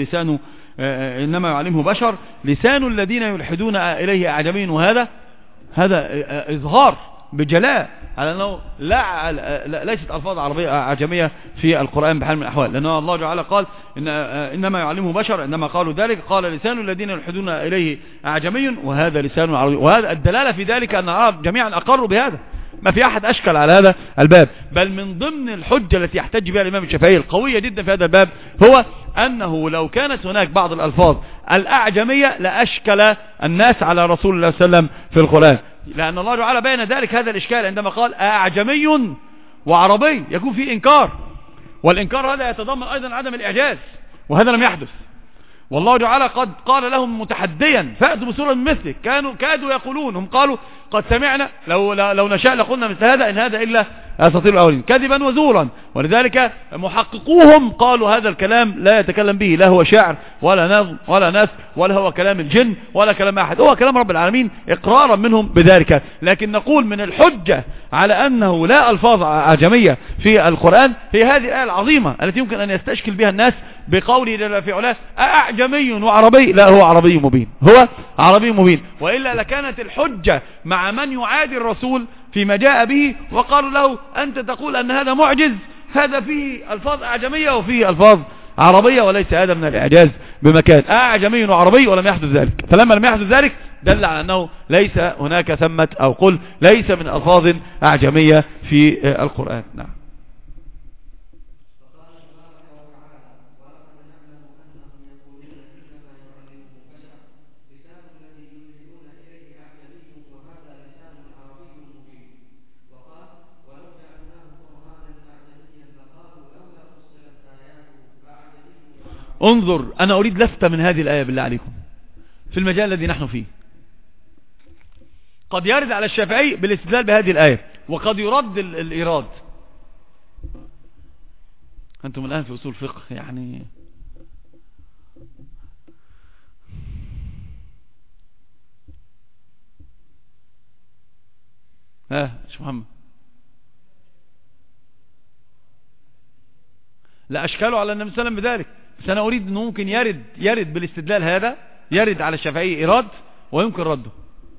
[SPEAKER 1] يعلمه بشر لسان الذين يلحدون إليه أعجمي. وهذا إظهار بجلاء على أنه ليست ألفاظ عربية أعجمية في القرآن بحال من الأحوال، لأن الله تعالى قال إنما يعلمه بشر. إنما قالوا ذلك قال لسان الذين يلحدون إليه أعجمي وهذا لسان عربي. وهذا الدلالة في ذلك أن العرب جميعا أقروا بهذا، ما في أحد أشكل على هذا الباب. بل من ضمن الحجة التي يحتج بها الإمام الشافعي القوية جدا في هذا الباب هو أنه لو كانت هناك بعض الألفاظ الأعجمية لأشكل الناس على رسول الله صلى الله عليه وسلم في القرآن، لأن الله تعالى بين ذلك هذا الإشكال عندما قال أعجمي وعربي يكون فيه إنكار، والإنكار هذا يتضمن أيضا عدم الإعجاز، وهذا لم يحدث. والله تعالى قد قال لهم متحديا فأتوا بسورة من مثله، كادوا يقولون، هم قالوا قد سمعنا لو نشاء لقلنا مثل هذا إن هذا إلا أساطير الأولين كذبا وزورا. ولذلك محققوهم قالوا هذا الكلام لا يتكلم به لا هو شعر ولا نظم ولا نثر ولا هو كلام الجن ولا كلام أحد، هو كلام رب العالمين إقرارا منهم بذلك. لكن نقول من الحجة على أنه لا ألفاظ أعجمية في القرآن هي هذه الآية العظيمة التي يمكن أن يستشكل بها الناس بقوله جل في علاه أعجمي وعربي. لا، هو عربي مبين، هو عربي مبين. وإلا لكانت الحجة مع من يعادي الرسول فيما جاء به وقالوا له أنت تقول أن هذا معجز، هذا فيه ألفاظ أعجمية وفيه ألفاظ عربية، وليس هذا من الإعجاز بمكان. أعجمي وعربي ولم يحدث ذلك. فلما لم يحدث ذلك دل على أنه ليس هناك ثمة أو قل ليس من ألفاظ أعجمية في القرآن. نعم. انظر، أنا أريد لفتة من هذه الآية بالله عليكم في المجال الذي نحن فيه. قد يرد على الشافعي بالاستدلال بهذه الآية، وقد يرد الإيراد أنتم الآن في أصول فقه يعني. شو محمد؟ لا أشكاله على النبي صلى الله عليه وسلم بذلك، بس أنا أريد أنه ممكن يرد بالاستدلال هذا، يرد على الشافعي إيراد ويمكن رده.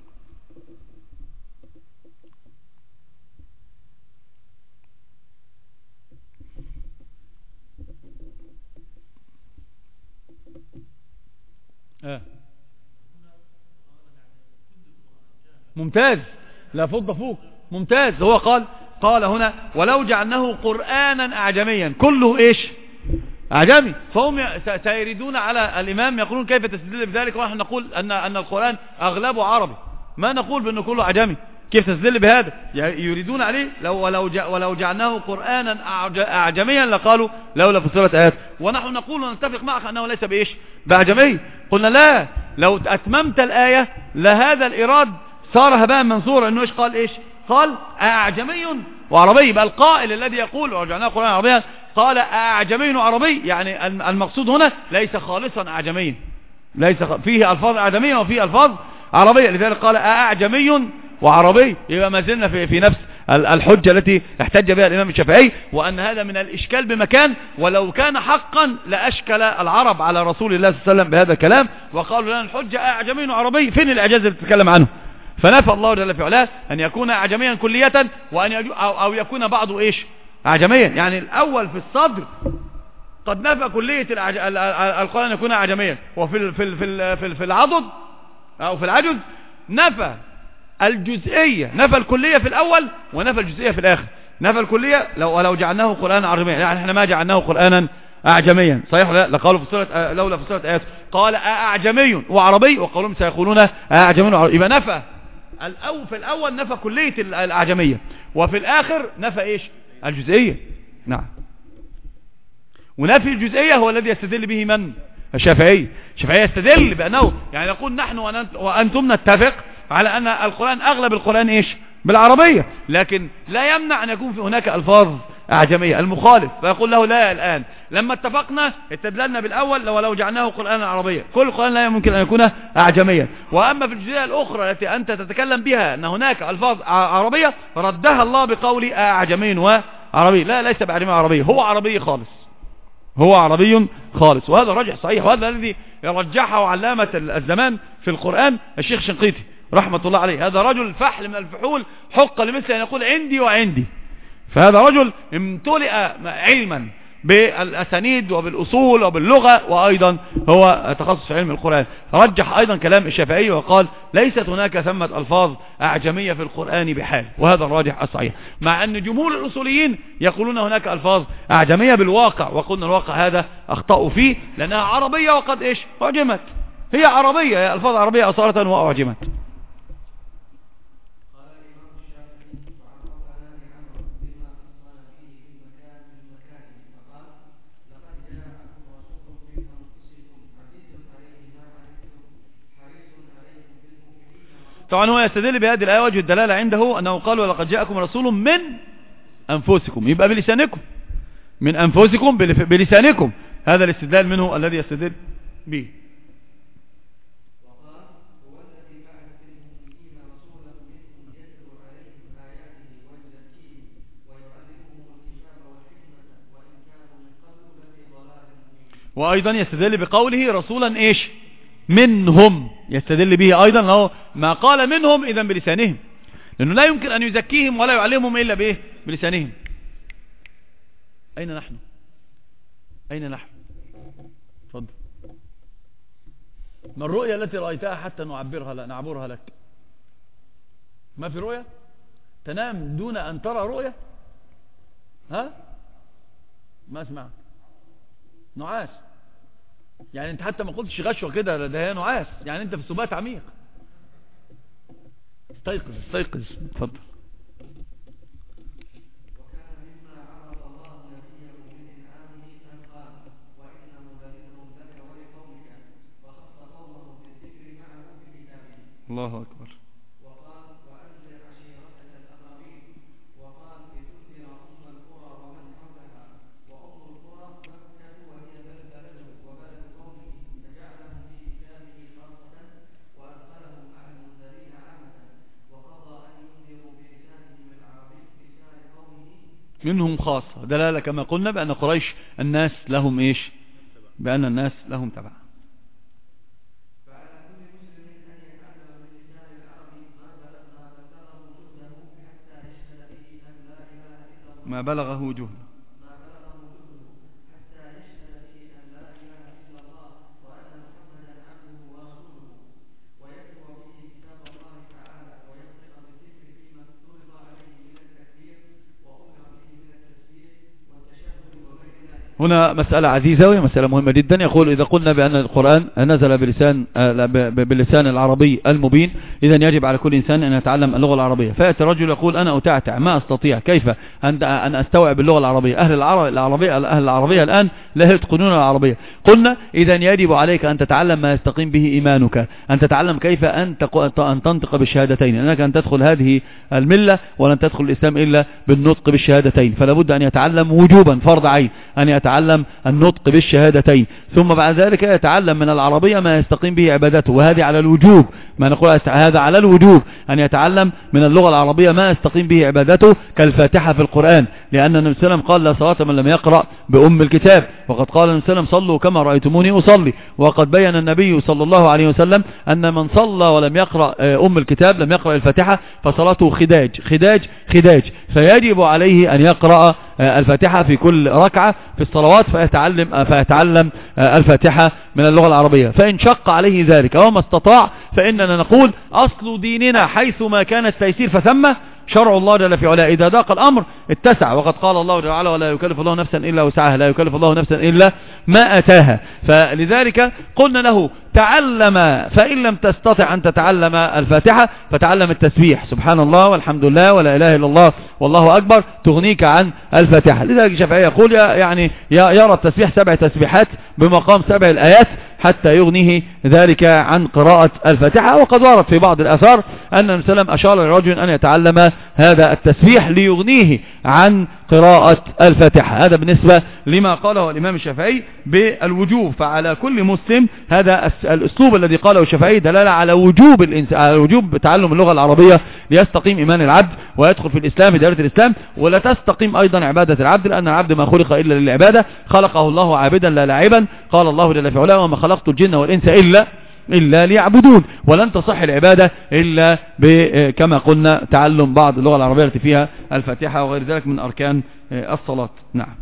[SPEAKER 1] ممتاز، لا فض فوق، ممتاز. هو قال هنا ولو جعلناه قرآنا أعجميا، كله إيش؟ أعجمي. فهم سيردون على الإمام يقولون كيف تستدل بذلك، ونحن نقول أن القرآن أغلبه عربي، ما نقول بأنه كله أعجمي. كيف تستدل بهذا؟ يريدون عليه ولو جعلناه قرآنا أعجميا لقالوا لولا فصلت آيات. ونحن نقول ونتفق معك أنه ليس بإيش؟ بأعجمي. قلنا لا، لو أتممت الآية لهذا الإراد صار هباء منصورا. انه ايش قال؟ ايش قال؟ اعجمي وعربي. بل القائل الذي يقول وجعلناه قرآنا عربيا قال اعجمي وعربي، يعني المقصود هنا ليس خالصا اعجمي، ليس فيه الفاظ اعجمية وفيه الفاظ عربية، لذلك قال اعجمي وعربي. يبقى ما زلنا في نفس الحجة التي احتج بها الامام الشافعي، وان هذا من الاشكال بمكان، ولو كان حقا لاشكل العرب على رسول الله صلى الله عليه وسلم بهذا الكلام، وقالوا لنا الحجة اعجمي وعربي، فين الاعجاز اللي بتتكلم عنه؟ فنفى الله جل في علاه أن يكون أعجميا كلية، وأن أو يكون بعضه إيش؟ أعجميا. يعني الأول في الصدر قد نفى كلية القرآن يكون أعجميا، وفي العضد أو في العجز نفى الجزئية، نفى الكلية في الأول ونفى الجزئية في الآخر. نفى الكلية ولو جعلناه قرآنا عربيا، يعني احنا ما جعلناه قرآنا أعجميا، صحيح لا؟ لقالوا لولا فصلت آيات، قال أعجمي وعربي، وقالوا سيقولون أعجمي وعربي. يبقى نفى في الأول نفى كلية الأعجمية، وفي الآخر نفى إيش؟ الجزئية. نعم. ونفي الجزئية هو الذي يستدل به من؟ الشافعي. الشافعي يستدل بأنه يعني يقول نحن وأنتم نتفق على أن القرآن أغلب القرآن إيش؟ بالعربية، لكن لا يمنع أن يكون في هناك ألفاظ أعجمية. المخالف فيقول له لا، الآن لما اتفقنا استدللنا بالأول ولو جعلناه قرآنا عربيا، كل القرآن لا يمكن أن يكون أعجميا. وأما في الجزئية الأخرى التي أنت تتكلم بها أن هناك ألفاظ عربية، ردها الله بقول أعجمي وعربي. لا، ليس بأعجمي عربي، هو عربي خالص، هو عربي خالص. وهذا رجح صحيح، وهذا الذي رجحه علامة الزمان في القرآن الشيخ شنقيطي رحمة الله عليه. هذا رجل فحل من الفحول، حق لمثل أن يقول عندي وعندي. فهذا رجل امتلئ علما بالأسانيد وبالأصول وباللغة، وأيضا هو تخصص في علم القرآن. رجح أيضا كلام الشافعي وقال ليست هناك ثمة ألفاظ أعجمية في القرآن بحال، وهذا الراجح الصحيح، مع أن جمهور الأصوليين يقولون هناك ألفاظ أعجمية بالواقع، وقلنا الواقع هذا أخطأوا فيه لأنها عربية وقد إيش؟ أعجمت. هي عربية، هي ألفاظ عربية أصالة وأعجمت. طبعا هو يستدل بهذه الآية، وجه الدلالة عنده أنه قال ولقد جاءكم رسول من أنفسكم، يبقى بلسانكم، من أنفسكم بلسانكم. هذا الاستدلال منه الذي يستدل به. وأيضا يستدل بقوله رسولا إيش؟ منهم، يستدل به أيضا له ما قال منهم إذن بلسانهم، لأنه لا يمكن أن يزكيهم ولا يعلمهم إلا بإيه؟ بلسانهم. أين نحن؟ أين نحن؟ تفضل. ما الرؤية التي رأيتها حتى نعبرها لك؟ ما في رؤية؟ تنام دون أن ترى رؤية؟ ها؟ ما اسمع. نعاس. يعني انت حتى ما قلتش غشوة كده، ده هي نعاس، يعني انت في سبات عميق. استيقظ استيقظ. اتفضل. الله أكبر. منهم خاصة، دلالة كما قلنا بأن قريش الناس لهم إيش، بأن الناس لهم تبع. ما بلغه وجوه هنا مسألة عزيزة وهي مسألة مهمة جدا. يقول إذا قلنا بأن القرآن نزل بلسان العربي المبين، إذن يجب على كل إنسان أن يتعلم اللغة العربية. فيأتي الرجل يقول أنا أتعتع ما أستطيع، كيف أن أستوعب اللغة العربية؟ أهل العربية الآن لا يتقنون العربية. قلنا إذن يجب عليك أن تتعلم ما يستقيم به إيمانك، أن تتعلم كيف أن تنطق بالشهادتين، أنك أن تدخل هذه الملة ولن تدخل الإسلام إلا بالنطق بالشهادتين. فلا بد أن يتعلم وجوبا فرض عين أن يتعلم النطق بالشهادتين، ثم بعد ذلك يتعلم من العربية ما يستقيم به عبادته، وهذه على الوجوب. ما نقول هذا على الوجوب، أن يتعلم من اللغة العربية ما يستقيم به عبادته، كالفاتحة في القرآن، لأن النبي صلى الله عليه وسلم قال لا صلاة من لم يقرأ بأم الكتاب، وقد قال النبي صلى الله عليه وسلم صلوا كما رأيتموني أصلي. وقد بين النبي صلى الله عليه وسلم أن من صلى ولم يقرأ أم الكتاب لم يقرأ الفاتحة فصلاته خداج. فيجب عليه أن يقرأ الفاتحة في كل ركعة في الصلوات، فيتعلم الفاتحة من اللغة العربية. فإن شق عليه ذلك وما استطاع فإننا نقول أصل ديننا حيث ما كان التيسير فثم شرع الله جل في علاه، إذا ضاق الأمر اتسع، وقد قال الله تعالى ولا يكلف الله نفسا إلا وسعها، لا يكلف الله نفسا إلا ما أتاها. فلذلك قلنا له تعلم، فإن لم تستطع أن تتعلم الفاتحة فتعلم التسبيح، سبحان الله والحمد لله ولا إله إلا الله والله أكبر، تغنيك عن الفاتحة. لذلك الشافعي يقول يعني يرى التسبيح 7 تسبيحات بمقام 7 الآيات حتى يغنيه ذلك عن قراءة الفاتحة. وقد ورد في بعض الآثار أن النبي صلى الله عليه وسلم أشار للرجل أن يتعلم هذا التسبيح ليغنيه عن قراءة الفاتحة. هذا بالنسبة لما قاله الإمام الشافعي بالوجوب. فعلى كل مسلم هذا الأسلوب الذي قاله الشافعي دلالة على وجوب تعلم اللغة العربية ليستقيم إيمان العبد ويدخل في الإسلام بدائرة الإسلام، ولا تستقيم أيضا عبادة العبد، لأن العبد ما خلق إلا للعبادة، خلقه الله عابدا لا لاعبا. قال الله جل في علاه وما خلقت الجن والإنس إلا ليعبدون. ولن تصح العبادة إلا كما قلنا تعلم بعض اللغة العربية التي فيها الفاتحة وغير ذلك من أركان الصلاة. نعم.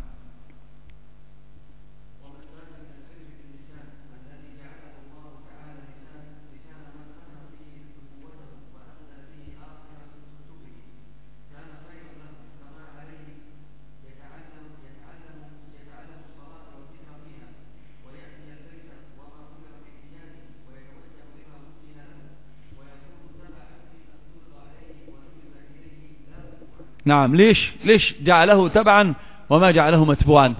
[SPEAKER 1] نعم. ليش جعله تبعا وما جعله متبوعا؟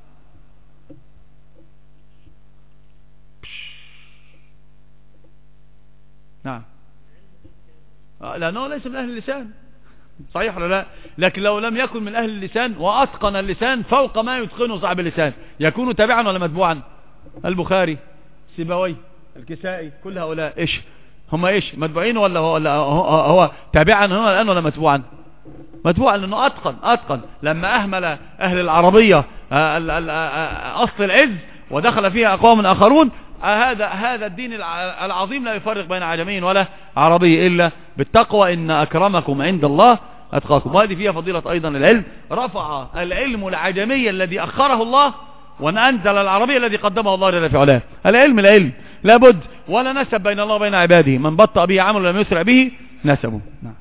[SPEAKER 1] نعم، لأنه ليس من أهل اللسان، صحيح ولا لا؟ لكن لو لم يكن من أهل اللسان وأتقن اللسان فوق ما يتقنه صاحب اللسان يكون تابعا ولا متبوعا؟ البخاري، سيبوي، الكسائي، كل هؤلاء إيش هم؟ إيش متبوعين ولا هو تابعا هنا الآن ولا متبوعا؟ متبوعا، لأنه أتقن. لما أهمل أهل العربية أصل العز ودخل فيها أقوام آخرون، هذا الدين العظيم لا يفرق بين عجمي ولا عربي إلا بالتقوى، إن أكرمكم عند الله أتقاكم. وهذه فيها فضيلة أيضا العلم، رفع العلم العجمي الذي أخره الله وأنزل العربي الذي قدمه الله جل في علاه. العلم لابد، ولا نسب بين الله وبين عباده، من بطأ به عمل لم يسرع به نسبه. نعم.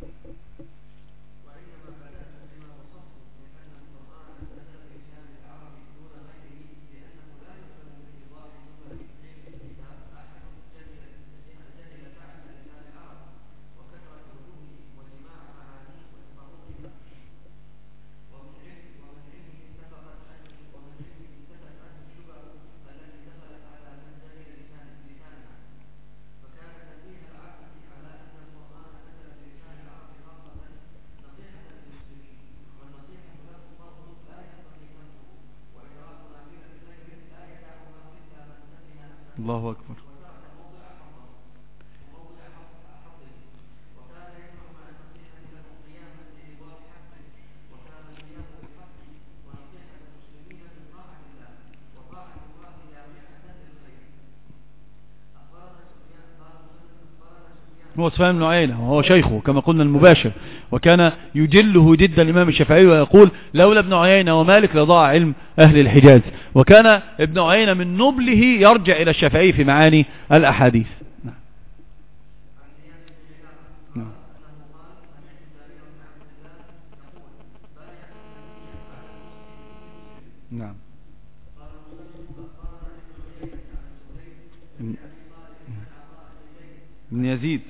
[SPEAKER 1] الله أكبر. هو سفيان بن عيينة وهو شيخه كما قلنا المباشر، وكان يجله جدا الإمام الشافعي ويقول لولا ابن عيينة ومالك لضاع علم أهل الحجاز. وكان ابن عيينة من نبله يرجع إلى الشافعي في معاني الأحاديث. نعم. ابن يزيد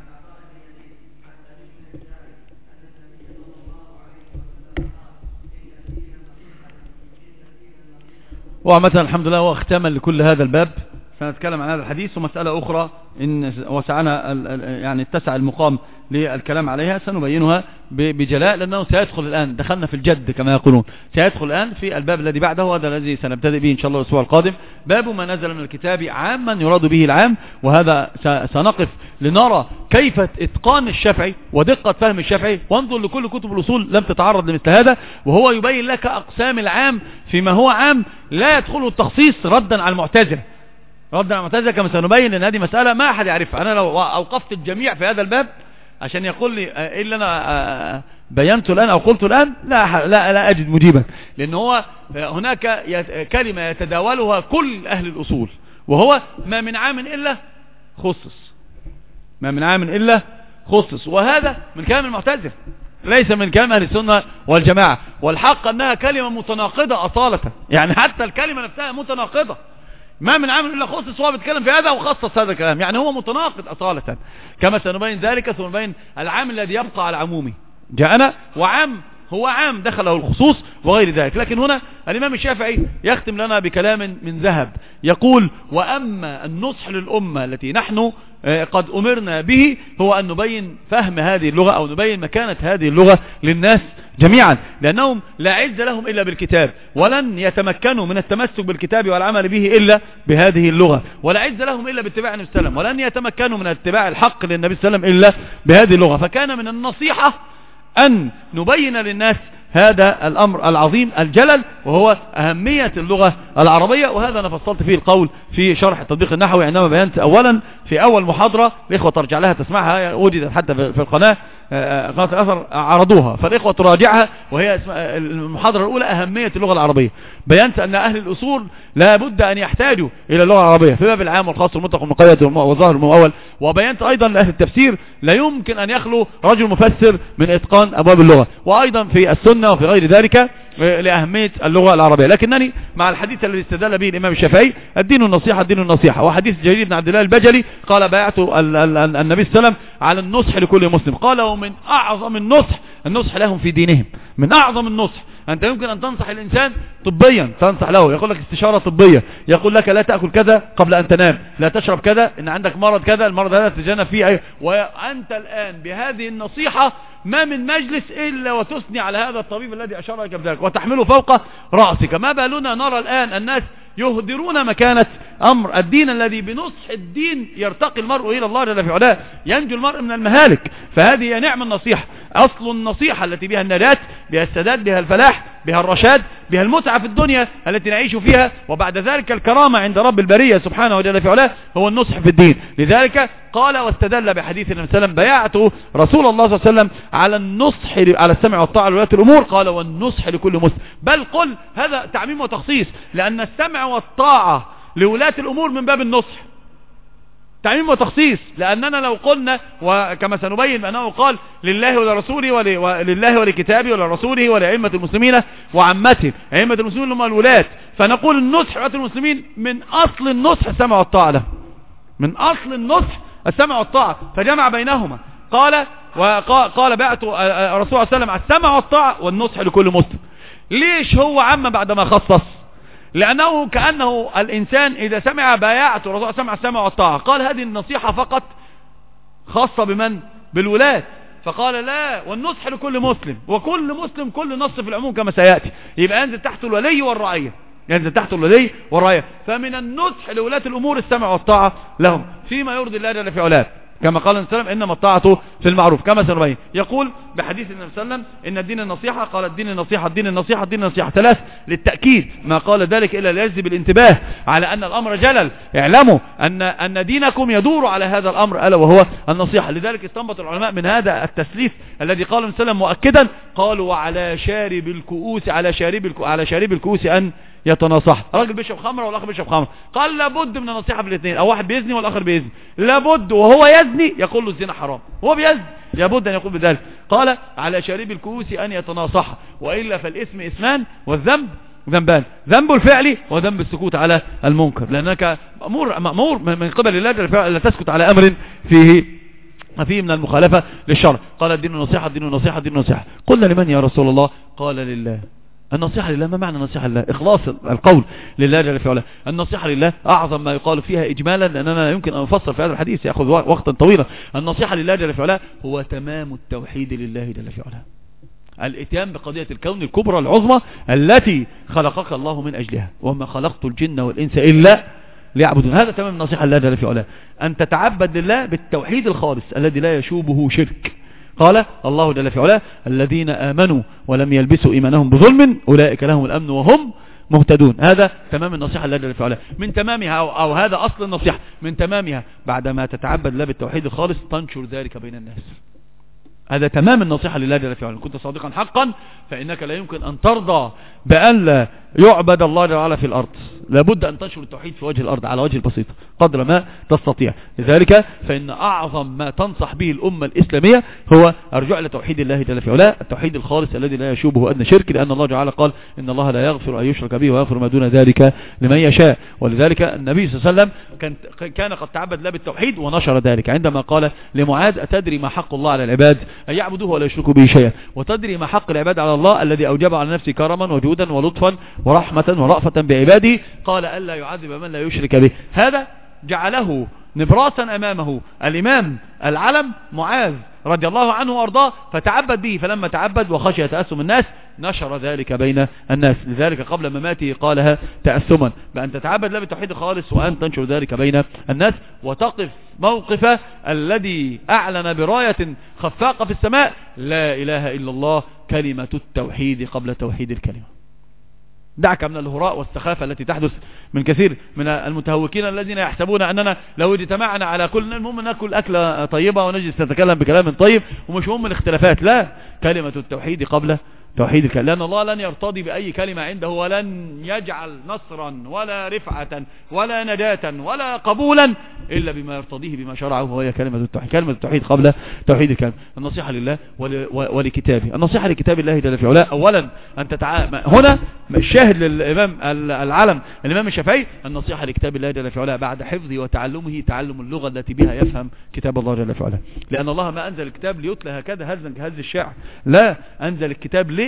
[SPEAKER 1] وعامة الحمد لله هو ختاما لكل هذا الباب. سنتكلم عن هذا الحديث ومسألة أخرى إن وسعنا يعني اتسع المقام للكلام عليها سنبينها بجلاء، لأنه سيدخل الآن، دخلنا في الجد كما يقولون، سيدخل الآن في الباب الذي بعده، وهذا الذي سنبتدئ به إن شاء الله الأسبوع القادم، باب ما نزل من الكتاب عاما يراد به العام. وهذا سنقف لنرى كيف اتقان الشافعي ودقة فهم الشافعي، وانظر لكل كتب الأصول لم تتعرض لمثل هذا، وهو يبين لك أقسام العام فيما هو عام لا يدخله التخصيص ردا على المعتزلة. ردا على المعتزلة كما سنبين ان هذه مسألة ما أحد يعرفها. أنا لو أوقفت الجميع في هذا الباب عشان يقول لي إيه اللي أنا بينته الآن أو قلته الآن لا أجد مجيبا، لأن هو هناك كلمة يتداولها كل أهل الأصول، وهو ما من عام إلا خصص، ما من عام إلا خصص. وهذا من كلام المعتزلة ليس من كلام أهل السنة والجماعة، والحق أنها كلمة متناقضة أصالة، يعني حتى الكلمة نفسها متناقضة. ما من عام إلا خصص، هو بيتكلم في هذا وخصص هذا الكلام، يعني هو متناقض أصالة كما سنبين ذلك. سنبين العام الذي يبقى على عمومه جاءنا، وعام هو عام دخله الخصوص وغير ذلك. لكن هنا الإمام الشافعي يختم لنا بكلام من ذهب يقول: وأما النصح للأمة التي نحن قد أمرنا به هو أن نبين فهم هذه اللغة أو نبين مكانة هذه اللغة للناس جميعا، لأنهم لا عز لهم إلا بالكتاب، ولن يتمكنوا من التمسك بالكتاب والعمل به إلا بهذه اللغة، ولا عز لهم إلا باتباع النبي صلى الله عليه وسلم، ولن يتمكنوا من اتباع الحق للنبي صلى الله عليه وسلم إلا بهذه اللغة. فكان من النصيحة أن نبين للناس هذا الأمر العظيم الجلل، وهو أهمية اللغة العربية. وهذا أنا فصلت فيه القول في شرح التطبيق النحوي، عندما بينت أولا في أول محاضرة، الإخوة ترجع لها تسمعها، وجدت حتى في القناة قناة الأثر عرضوها، فالإخوة تراجعها، وهي المحاضرة الأولى أهمية اللغة العربية. بينت أن أهل الأصول لا بد أن يحتاجوا إلى اللغة العربية في باب العام والخاص والمطلق والمقيد والظاهر والمؤول. وبينت أيضا لأهل التفسير لا يمكن أن يخلو رجل مفسر من إتقان أبواب اللغة، وأيضا في السنة وفي غير ذلك لأهمية اللغة العربية. لكنني مع الحديث الذي استدل به الإمام الشافعي: الدين النصيحة، الدين النصيحة. وحديث جرير بن عبد الله البجلي قال: بايعت النبي صلى الله عليه وسلم على النصح لكل مسلم. قال: ومن أعظم النصح لهم في دينهم. من أعظم النصح، أنت يمكن أن تنصح الإنسان طبيا، تنصح له، يقول لك استشارة طبية، يقول لك لا تأكل كذا قبل أن تنام، لا تشرب كذا، إن عندك مرض كذا، المرض هذا تتجنب فيه. وأنت الآن بهذه النصيحة ما من مجلس إلا وتثني على هذا الطبيب الذي أشار لك بذلك وتحمله فوق رأسك. ما بالنا نرى الآن الناس يهدرون مكانة أمر الدين الذي بنصح الدين يرتقي المرء إلى الله جل في علاه، ينجو المرء من المهالك. فهذه هي نعم النصيحة، أصل النصيحة التي بها النجاة، بها السداد، بها الفلاح، بها الرشاد، بها المتعة في الدنيا التي نعيش فيها، وبعد ذلك الكرامة عند رب البرية سبحانه وجل في علاه، هو النصح في الدين. لذلك قال واستدل بحديث النبي صلى الله عليه وسلم: بايعته رسول الله صلى الله عليه وسلم على النصح، على السمع والطاعة لولاة الأمور. قال: والنصح لكل مسلم. بل قل هذا تعميم وتخصيص، لأن السمع والطاعة لولاة الأمور من باب النصح، تعميم وتخصيص. لأننا لو قلنا وكما سنبين بأنه قال لله ولرسوله ولله ولكتابه ولرسوله ولأئمة المسلمين وعامتهم، أئمة المسلمين هم الولاة، فنقول النصح لولاة المسلمين من أصل النصح السمع والطاعة له، من أصل النصح السمع والطاعة، فجمع بينهما. قال بعت رسول الله صلى الله عليه وسلم على السمع والطاعة والنصح لكل مسلم. ليش هو عم بعدما خصص؟ لأنه كأنه الإنسان إذا سمع بايعت الرسول سمع السمع والطاعة، قال هذه النصيحة فقط خاصة بمن؟ بالولاة. فقال لا، والنصح لكل مسلم، وكل مسلم كل نص في العموم كما سيأتي، يبقى ينزل تحت الولي والرعية، ينزل تحت الولي والرعية. فمن النصح لولاة الأمور السمع والطاعة لهم فيما يرضي الله جل في علاه. كما قال النبي صلى الله عليه وسلم إنما الطاعة في المعروف كما سنبين. يقول بحديث النبي صلى الله عليه وسلم إن الدين النصيحة، قال الدين النصيحة الدين النصيحة الدين النصيحة 3 للتأكيد، ما قال ذلك إلا ليجذب الانتباه على أن الأمر جلل. اعلموا أن دينكم يدور على هذا الأمر ألا وهو النصيحة. لذلك استنبط العلماء من هذا التسليف الذي قال النبي صلى الله عليه وسلم مؤكدا، قالوا وعلى شارب الكؤوس على شارب الكؤوس أن يتناصح. راجل بيشرب خمر والاخر بيشرب خمر، قال لابد من النصيحه في الاثنين، او واحد بيزني والاخر بيزني، لابد وهو يزني يقول له الزنا حرام، هو بيزني لابد ان يقول بذلك. قال على شارب الكؤوس ان يتناصح، والا فالاثم اثمان والذنب ذنبان، ذنب الفعل وذنب السكوت على المنكر، لانك مأمور من قبل الله لا تسكت على امر فيه من المخالفه للشرع. قال الدين النصيحه الدين النصيحه الدين النصيحه. قلنا لمن يا رسول الله؟ قال لله. النصيحة لله، ما معنى النصيحة لله؟ إخلاص القول لله جل في علاه. النصيحة لله أعظم ما يقال فيها إجمالا، لأننا لا يمكن أن نفسر في هذا الحديث يأخذ وقتا طويلا. النصيحة لله جل في علاه هو تمام التوحيد لله جل في علاه، الاتيان بقضية الكون الكبرى العظمى التي خلقك الله من أجلها، وما خلقت الجن والإنس إلا ليعبدون. هذا تمام النصيحة لله جل في علاه، أن تتعبد لله بالتوحيد الخالص الذي لا يشوبه شرك. قال الله جل في علاه الذين آمنوا ولم يلبسوا إيمانهم بظلم أولئك لهم الأمن وهم مهتدون. هذا تمام النصيحة لله جل في علاه. من تمامها أو هذا أصل النصيحة، من تمامها بعدما تتعبد لله بالتوحيد الخالص تنشر ذلك بين الناس. هذا تمام النصيحة لله جل في علاه. كنت صادقا حقا فإنك لا يمكن أن ترضى بأن لا يعبد الله جل وعلا في الأرض، لابد أن تنشر التوحيد في وجه الأرض على وجه البسيط قدر ما تستطيع. لذلك فإن أعظم ما تنصح به الأمة الإسلامية هو الرجوع إلى توحيد الله جل في علاه، التوحيد الخالص الذي لا يشوبه أدنى شرك، لأن الله تعالى قال إن الله لا يغفر أن يشرك به ويغفر ما دون ذلك لمن يشاء. ولذلك النبي صلى الله عليه وسلم كان قد تعبد الله بالتوحيد ونشر ذلك عندما قال لمعاذ أتدري ما حق الله على العباد أن يعبدوه ولا يشركوا به شيئا، وتدري ما حق العباد على الله الذي أوجب على نفسه كرما وجودا ولطفا ورحمة ورأفة بعباده، قال ألا يعذب من لا يشرك به. هذا جعله نبراسا أمامه الإمام العلم معاذ رضي الله عنه وأرضاه، فتعبد به، فلما تعبد وخشي تأسم الناس نشر ذلك بين الناس. لذلك قبل مماته قالها تأسما بأن تتعبد لا بالتوحيد خالص وأن تنشر ذلك بين الناس، وتقف موقف الذي أعلن براية خفاقة في السماء لا إله إلا الله كلمة التوحيد قبل توحيد الكلمة. دعك من الهراء والسخافة التي تحدث من كثير من المتهوكين الذين يحسبون أننا لو اجتمعنا على كل المهم نأكل أكلة طيبة ونجلس نتكلم بكلام طيب ومش مهم الاختلافات. لا، كلمة التوحيد قبل توحيد الكلمة، لأن الله لن يرتضي بأي كلمة عنده، ولن يجعل نصرا ولا رفعة ولا نجاة ولا قبولا إلا بما يرتضيه بما شرعه، وهي كلمة التوحيد. كلمة التوحيد قبل توحيد الكلمة. النصيحة لله ولكتابه. النصيحة لكتاب الله جل في علاه أولا أن هنا الشاهد للإمام العلم الإمام الشافعي، النصيحة لكتاب الله جل في علاه بعد حفظه وتعلمه تعلم اللغة التي بها يفهم كتاب الله جل في علاه، لأن الله ما أنزل الكتاب ليتلى هكذا هزا كهز الشاعر، لا، أنزل الكتاب ليه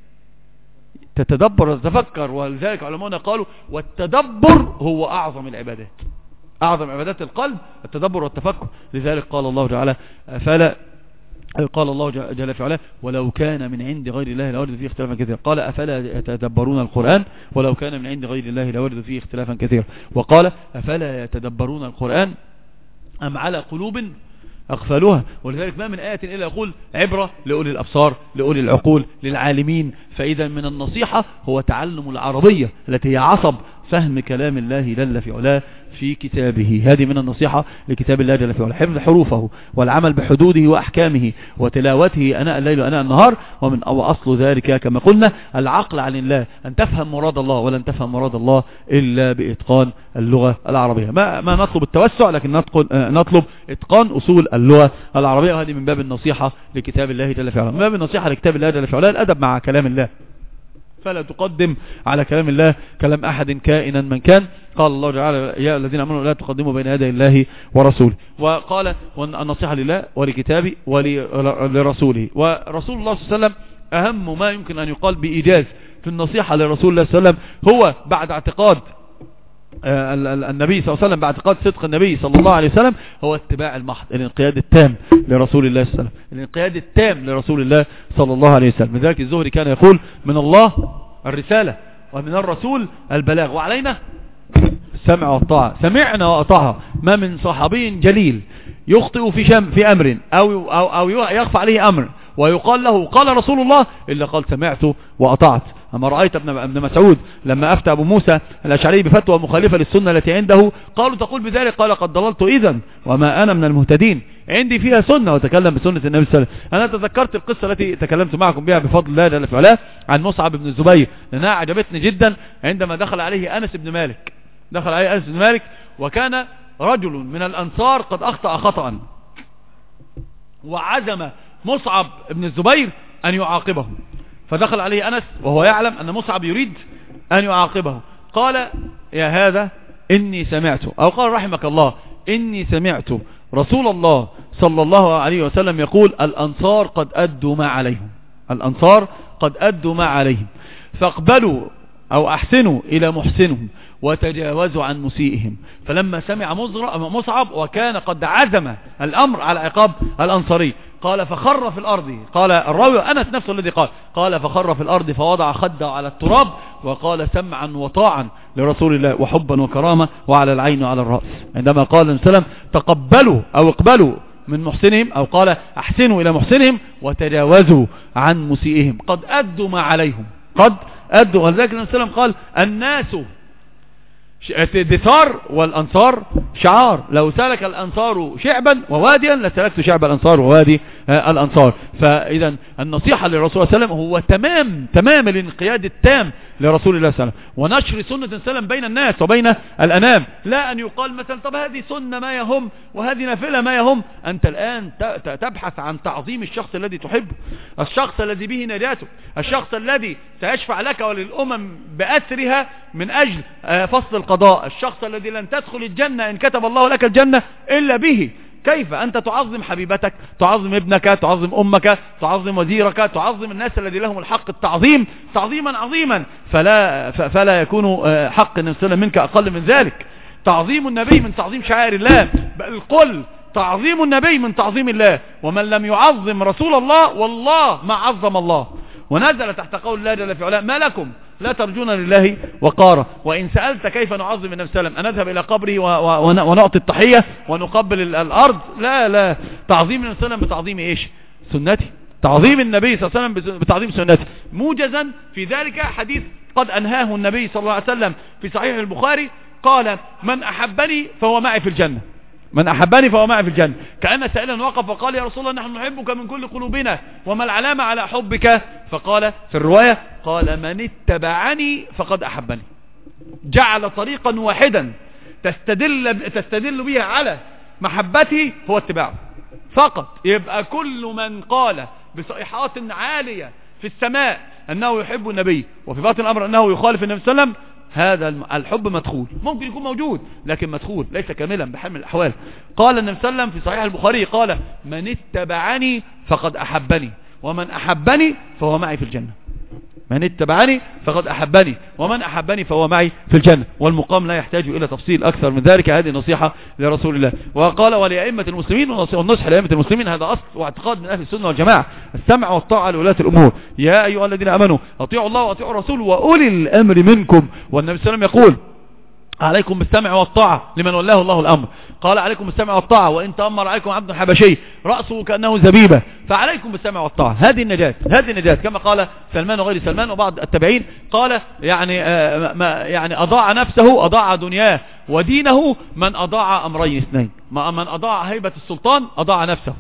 [SPEAKER 1] تتدبر وتتفكر. ولذلك علماءنا قالوا والتدبر هو أعظم العبادات، أعظم عبادات القلب التدبر والتفكر. لذلك قال الله تعالى قال الله جل في علاه ولو كان من عند غير الله لوجدوا فيه اختلافا كثيرا. قال أفلا يتدبرون القرآن ولو كان من عند غير الله لوجدوا فيه اختلافا كثيرا. وقال أفلا يتدبرون القرآن أم على قلوب أقفالها. ولذلك ما من آية إلا يقول عبرة لأولي الأبصار لأولي العقول للعالمين. فإذا من النصيحة هو تعلم العربية التي هي عصب فهم كلام الله جل في علاه في كتابه. هذه من النصيحة لكتاب الله جل في علاه، حفظ حروفه والعمل بحدوده وأحكامه وتلاوته أناء الليل وأناء النهار. ومن أصل ذلك كما قلنا العقل عن الله، أن تفهم مراد الله، ولن تفهم مراد الله إلا بإتقان اللغة العربية. ما نطلب التوسع لكن نطلب إتقان أصول اللغة العربية، وهذه من باب النصيحة لكتاب الله جل في علاه. من باب النصيحة لكتاب الله جل في علاه الأدب مع كلام الله، فلا تقدم على كلام الله كلام أحد كائنا من كان. قال الله تعالى يا الذين آمنوا لا تقدموا بين يدي الله ورسوله. وقال النصيحة لله ولكتابه ولرسوله. ورسول الله صلى الله عليه وسلم أهم ما يمكن أن يقال بإيجاز في النصيحة لرسول الله صلى الله عليه وسلم هو بعد اعتقاد النبي صلى الله عليه وسلم، بعد اعتقاد صدق النبي صلى الله عليه وسلم، هو اتباع المحض، الانقياد التام لرسول الله صلى الله عليه وسلم، الانقياد التام لرسول الله صلى الله عليه وسلم. لذلك الزهري كان يقول من الله الرسالة ومن الرسول البلاغ وعلينا السمع والطاعة. سمعنا وأطاعها. ما من صحابي جليل يخطئ في أمر أو يخفى عليه أمر ويقال له قال رسول الله إلا قال سمعت وأطعت. أما رأيت ابن مسعود لما أفتى أبو موسى الأشعري بفتوى مخالفة للسنة التي عنده قالوا تقول بذلك؟ قال قد ضللت إذن وما أنا من المهتدين، عندي فيها سنة وتكلم بسنة النبي صلى الله عليه وسلم. أنا تذكرت القصة التي تكلمت معكم بها بفضل الله جل وعلا عن مصعب بن الزبير لأنها عجبتني جدا. عندما دخل عليه أنس بن مالك وكان رجل من الأنصار قد أخطأ خطأ وعزم مصعب بن الزبير أن يعاقبه، فدخل عليه أنس وهو يعلم أن مصعب يريد أن يعاقبه. قال يا هذا إني سمعت، أو قال رحمك الله إني سمعت رسول الله صلى الله عليه وسلم يقول الأنصار قد أدوا ما عليهم فاقبلوا أو أحسنوا إلى محسنهم وتجاوزوا عن مسيئهم. فلما سمع مصعب وكان قد عزم الأمر على عقاب الأنصاري قال فخر في الأرض، قال الراوي أنس نفسه الذي قال فخر في الأرض فوضع خده على التراب وقال سمعا وطاعا لرسول الله وحبا وكرامة وعلى العين وعلى الرأس. عندما قال النبي صلى الله عليه وسلم تقبلوا أو اقبلوا من محسنهم، أو قال احسنوا إلى محسنهم وتجاوزوا عن مسيئهم، قد أدوا ما عليهم، قد أدوا. ولذلك النبي صلى الله عليه وسلم قال الناس دثار والأنصار شعار، لو سلك الأنصار شعبا وواديا لسلكت شعب الأنصار ووادي الأنصار. فإذا النصيحة للرسول صلى الله عليه وسلم هو تمام الانقياد التام لرسول الله صلى الله عليه وسلم ونشر سنة السلام بين الناس وبين الأنام، لا أن يقال مثلا طب هذه سنة ما يهم وهذه نافلة ما يهم. أنت الآن تبحث عن تعظيم الشخص الذي تحبه، الشخص الذي به نجاته، الشخص الذي سيشفع لك وللأمم بأسرها من أجل فصل القضاء، الشخص الذي لن تدخل الجنة إن كتب الله لك الجنة إلا به. كيف أنت تعظم حبيبتك، تعظم ابنك، تعظم أمك، تعظم وزيرك، تعظم الناس الذي لهم الحق التعظيم تعظيما عظيما، فلا يكون حق النبي صلى الله عليه وسلم منك أقل من ذلك. تعظيم النبي من تعظيم شعائر الله، بل قل تعظيم النبي من تعظيم الله، ومن لم يعظم رسول الله والله ما عظم الله. ونزل تحت قول الله جل في علاه ما لكم لا ترجون لله وقارا. وإن سألت كيف نعظم النبي صلى الله عليه وسلم أنذهب إلى قبره ونعطي التحية ونقبل الأرض؟ لا، تعظيم النبي صلى الله عليه وسلم بتعظيم إيش؟ سنتي. تعظيم النبي صلى الله عليه وسلم بتعظيم سنته. موجزا في ذلك حديث قد أنهاه النبي صلى الله عليه وسلم في صحيح البخاري، قال من أحبني فهو معي في الجنة، من أحبني فهو معي في الجنة. كأن سائلا وقف وقال يا رسول الله نحن نحبك من كل قلوبنا وما العلامة على حبك؟ فقال في الرواية قال من اتبعني فقد أحبني. جعل طريقا واحدا تستدل بها على محبته هو اتباعه فقط. يبقى كل من قال بصيحات عالية في السماء أنه يحب النبي وفي باطن الأمر أنه يخالف النبي صلى الله عليه وسلم، هذا الحب مدخول، ممكن يكون موجود لكن مدخول ليس كاملا بحال من الأحوال. قال النبي صلى الله عليه وسلم في صحيح البخاري قال من اتبعني فقد أحبني ومن أحبني فهو معي في الجنة. من اتبعني فقد أحبني ومن أحبني فهو معي في الجنة. والمقام لا يحتاج إلى تفصيل أكثر من ذلك، هذه نصيحة لرسول الله. وقال ولأئمة المسلمين، والنصح لأئمة المسلمين هذا أصل واعتقاد من أهل السنة والجماعة، السمع والطاعة لولاة الأمور. يا أيها الذين آمنوا أطيعوا الله وأطيعوا الرسول وأولي الأمر منكم. والنبي صلى الله عليه وسلم يقول عليكم بالسمع والطاعة لمن ولاه الله الأمر. قال عليكم بالسمع والطاعة وإن تأمر عليكم عبد حبشي رأسه كأنه زبيبة فعليكم بالسمع والطاعة. هذه النجاة كما قال سلمان وغير سلمان وبعض التابعين، قال يعني أضاع نفسه أضاع دنياه ودينه من أضاع أمرين اثنين، من أضاع هيبة السلطان أضاع نفسه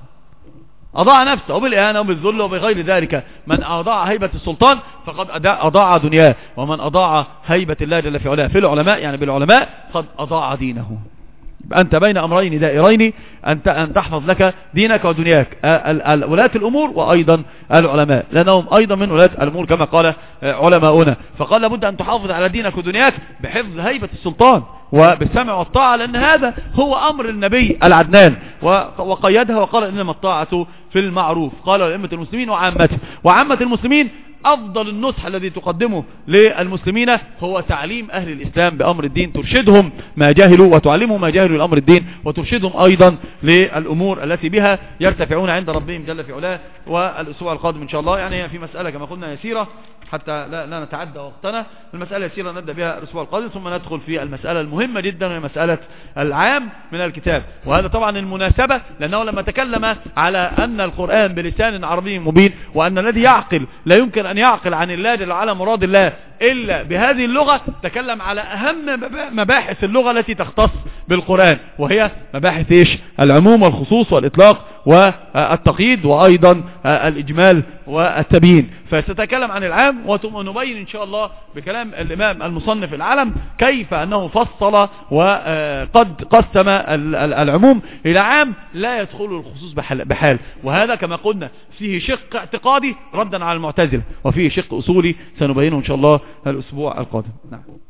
[SPEAKER 1] بالإهانة وبالذل وبغير ذلك. من أضاع هيبة السلطان فقد أضاع دنياه، ومن أضاع هيبة الله جل في علاه في العلماء يعني بالعلماء قد أضاع دينه. أنت بين أمرين دائرين أن تحفظ لك دينك ودنياك، ولاة الأمور وأيضا العلماء، لأنهم أيضا من ولاة الأمور كما قال علماؤنا. فقال لابد أن تحافظ على دينك ودنياك بحفظ هيبة السلطان وبالسمع والطاعة، لأن هذا هو أمر النبي العدنان وقيدها وقال إنما الطاعة في المعروف. قال لأئمة المسلمين وعامة المسلمين أفضل النصح الذي تقدمه للمسلمين هو تعليم أهل الإسلام بأمر الدين، ترشدهم ما جاهلوا وتعلمهم ما جاهلوا لأمر الدين، وترشدهم أيضا للأمور التي بها يرتفعون عند ربهم جل في علاه. والأسبوع القادم إن شاء الله يعني في مسألة كما قلنا يسيرة حتى لا نتعدى وقتنا. المسألة يسيرة نبدأ بها الأسبوع القادم، ثم ندخل في المسألة المهمة جدا وهي مسألة العام من الكتاب. وهذا طبعا المناسبة، لأنه لما تكلم على أن القرآن بلسان عربي مبين، وأن الذي يعقل لا يمكن أن يعقل عن الله جل وعلا مراد الله إلا بهذه اللغة، تكلم على أهم مباحث اللغة التي تختص بالقرآن، وهي مباحث إيش؟ العموم والخصوص والإطلاق والتقييد، وأيضا الإجمال والتبيين. فستتكلم عن العام، ونبين إن شاء الله بكلام الإمام المصنف العلم كيف أنه فصل وقد قسم العموم إلى عام لا يدخل الخصوص بحال. وهذا كما قلنا فيه شق اعتقادي ردا على المعتزلة، وفيه شق أصولي سنبينه إن شاء الله الأسبوع القادم. نعم.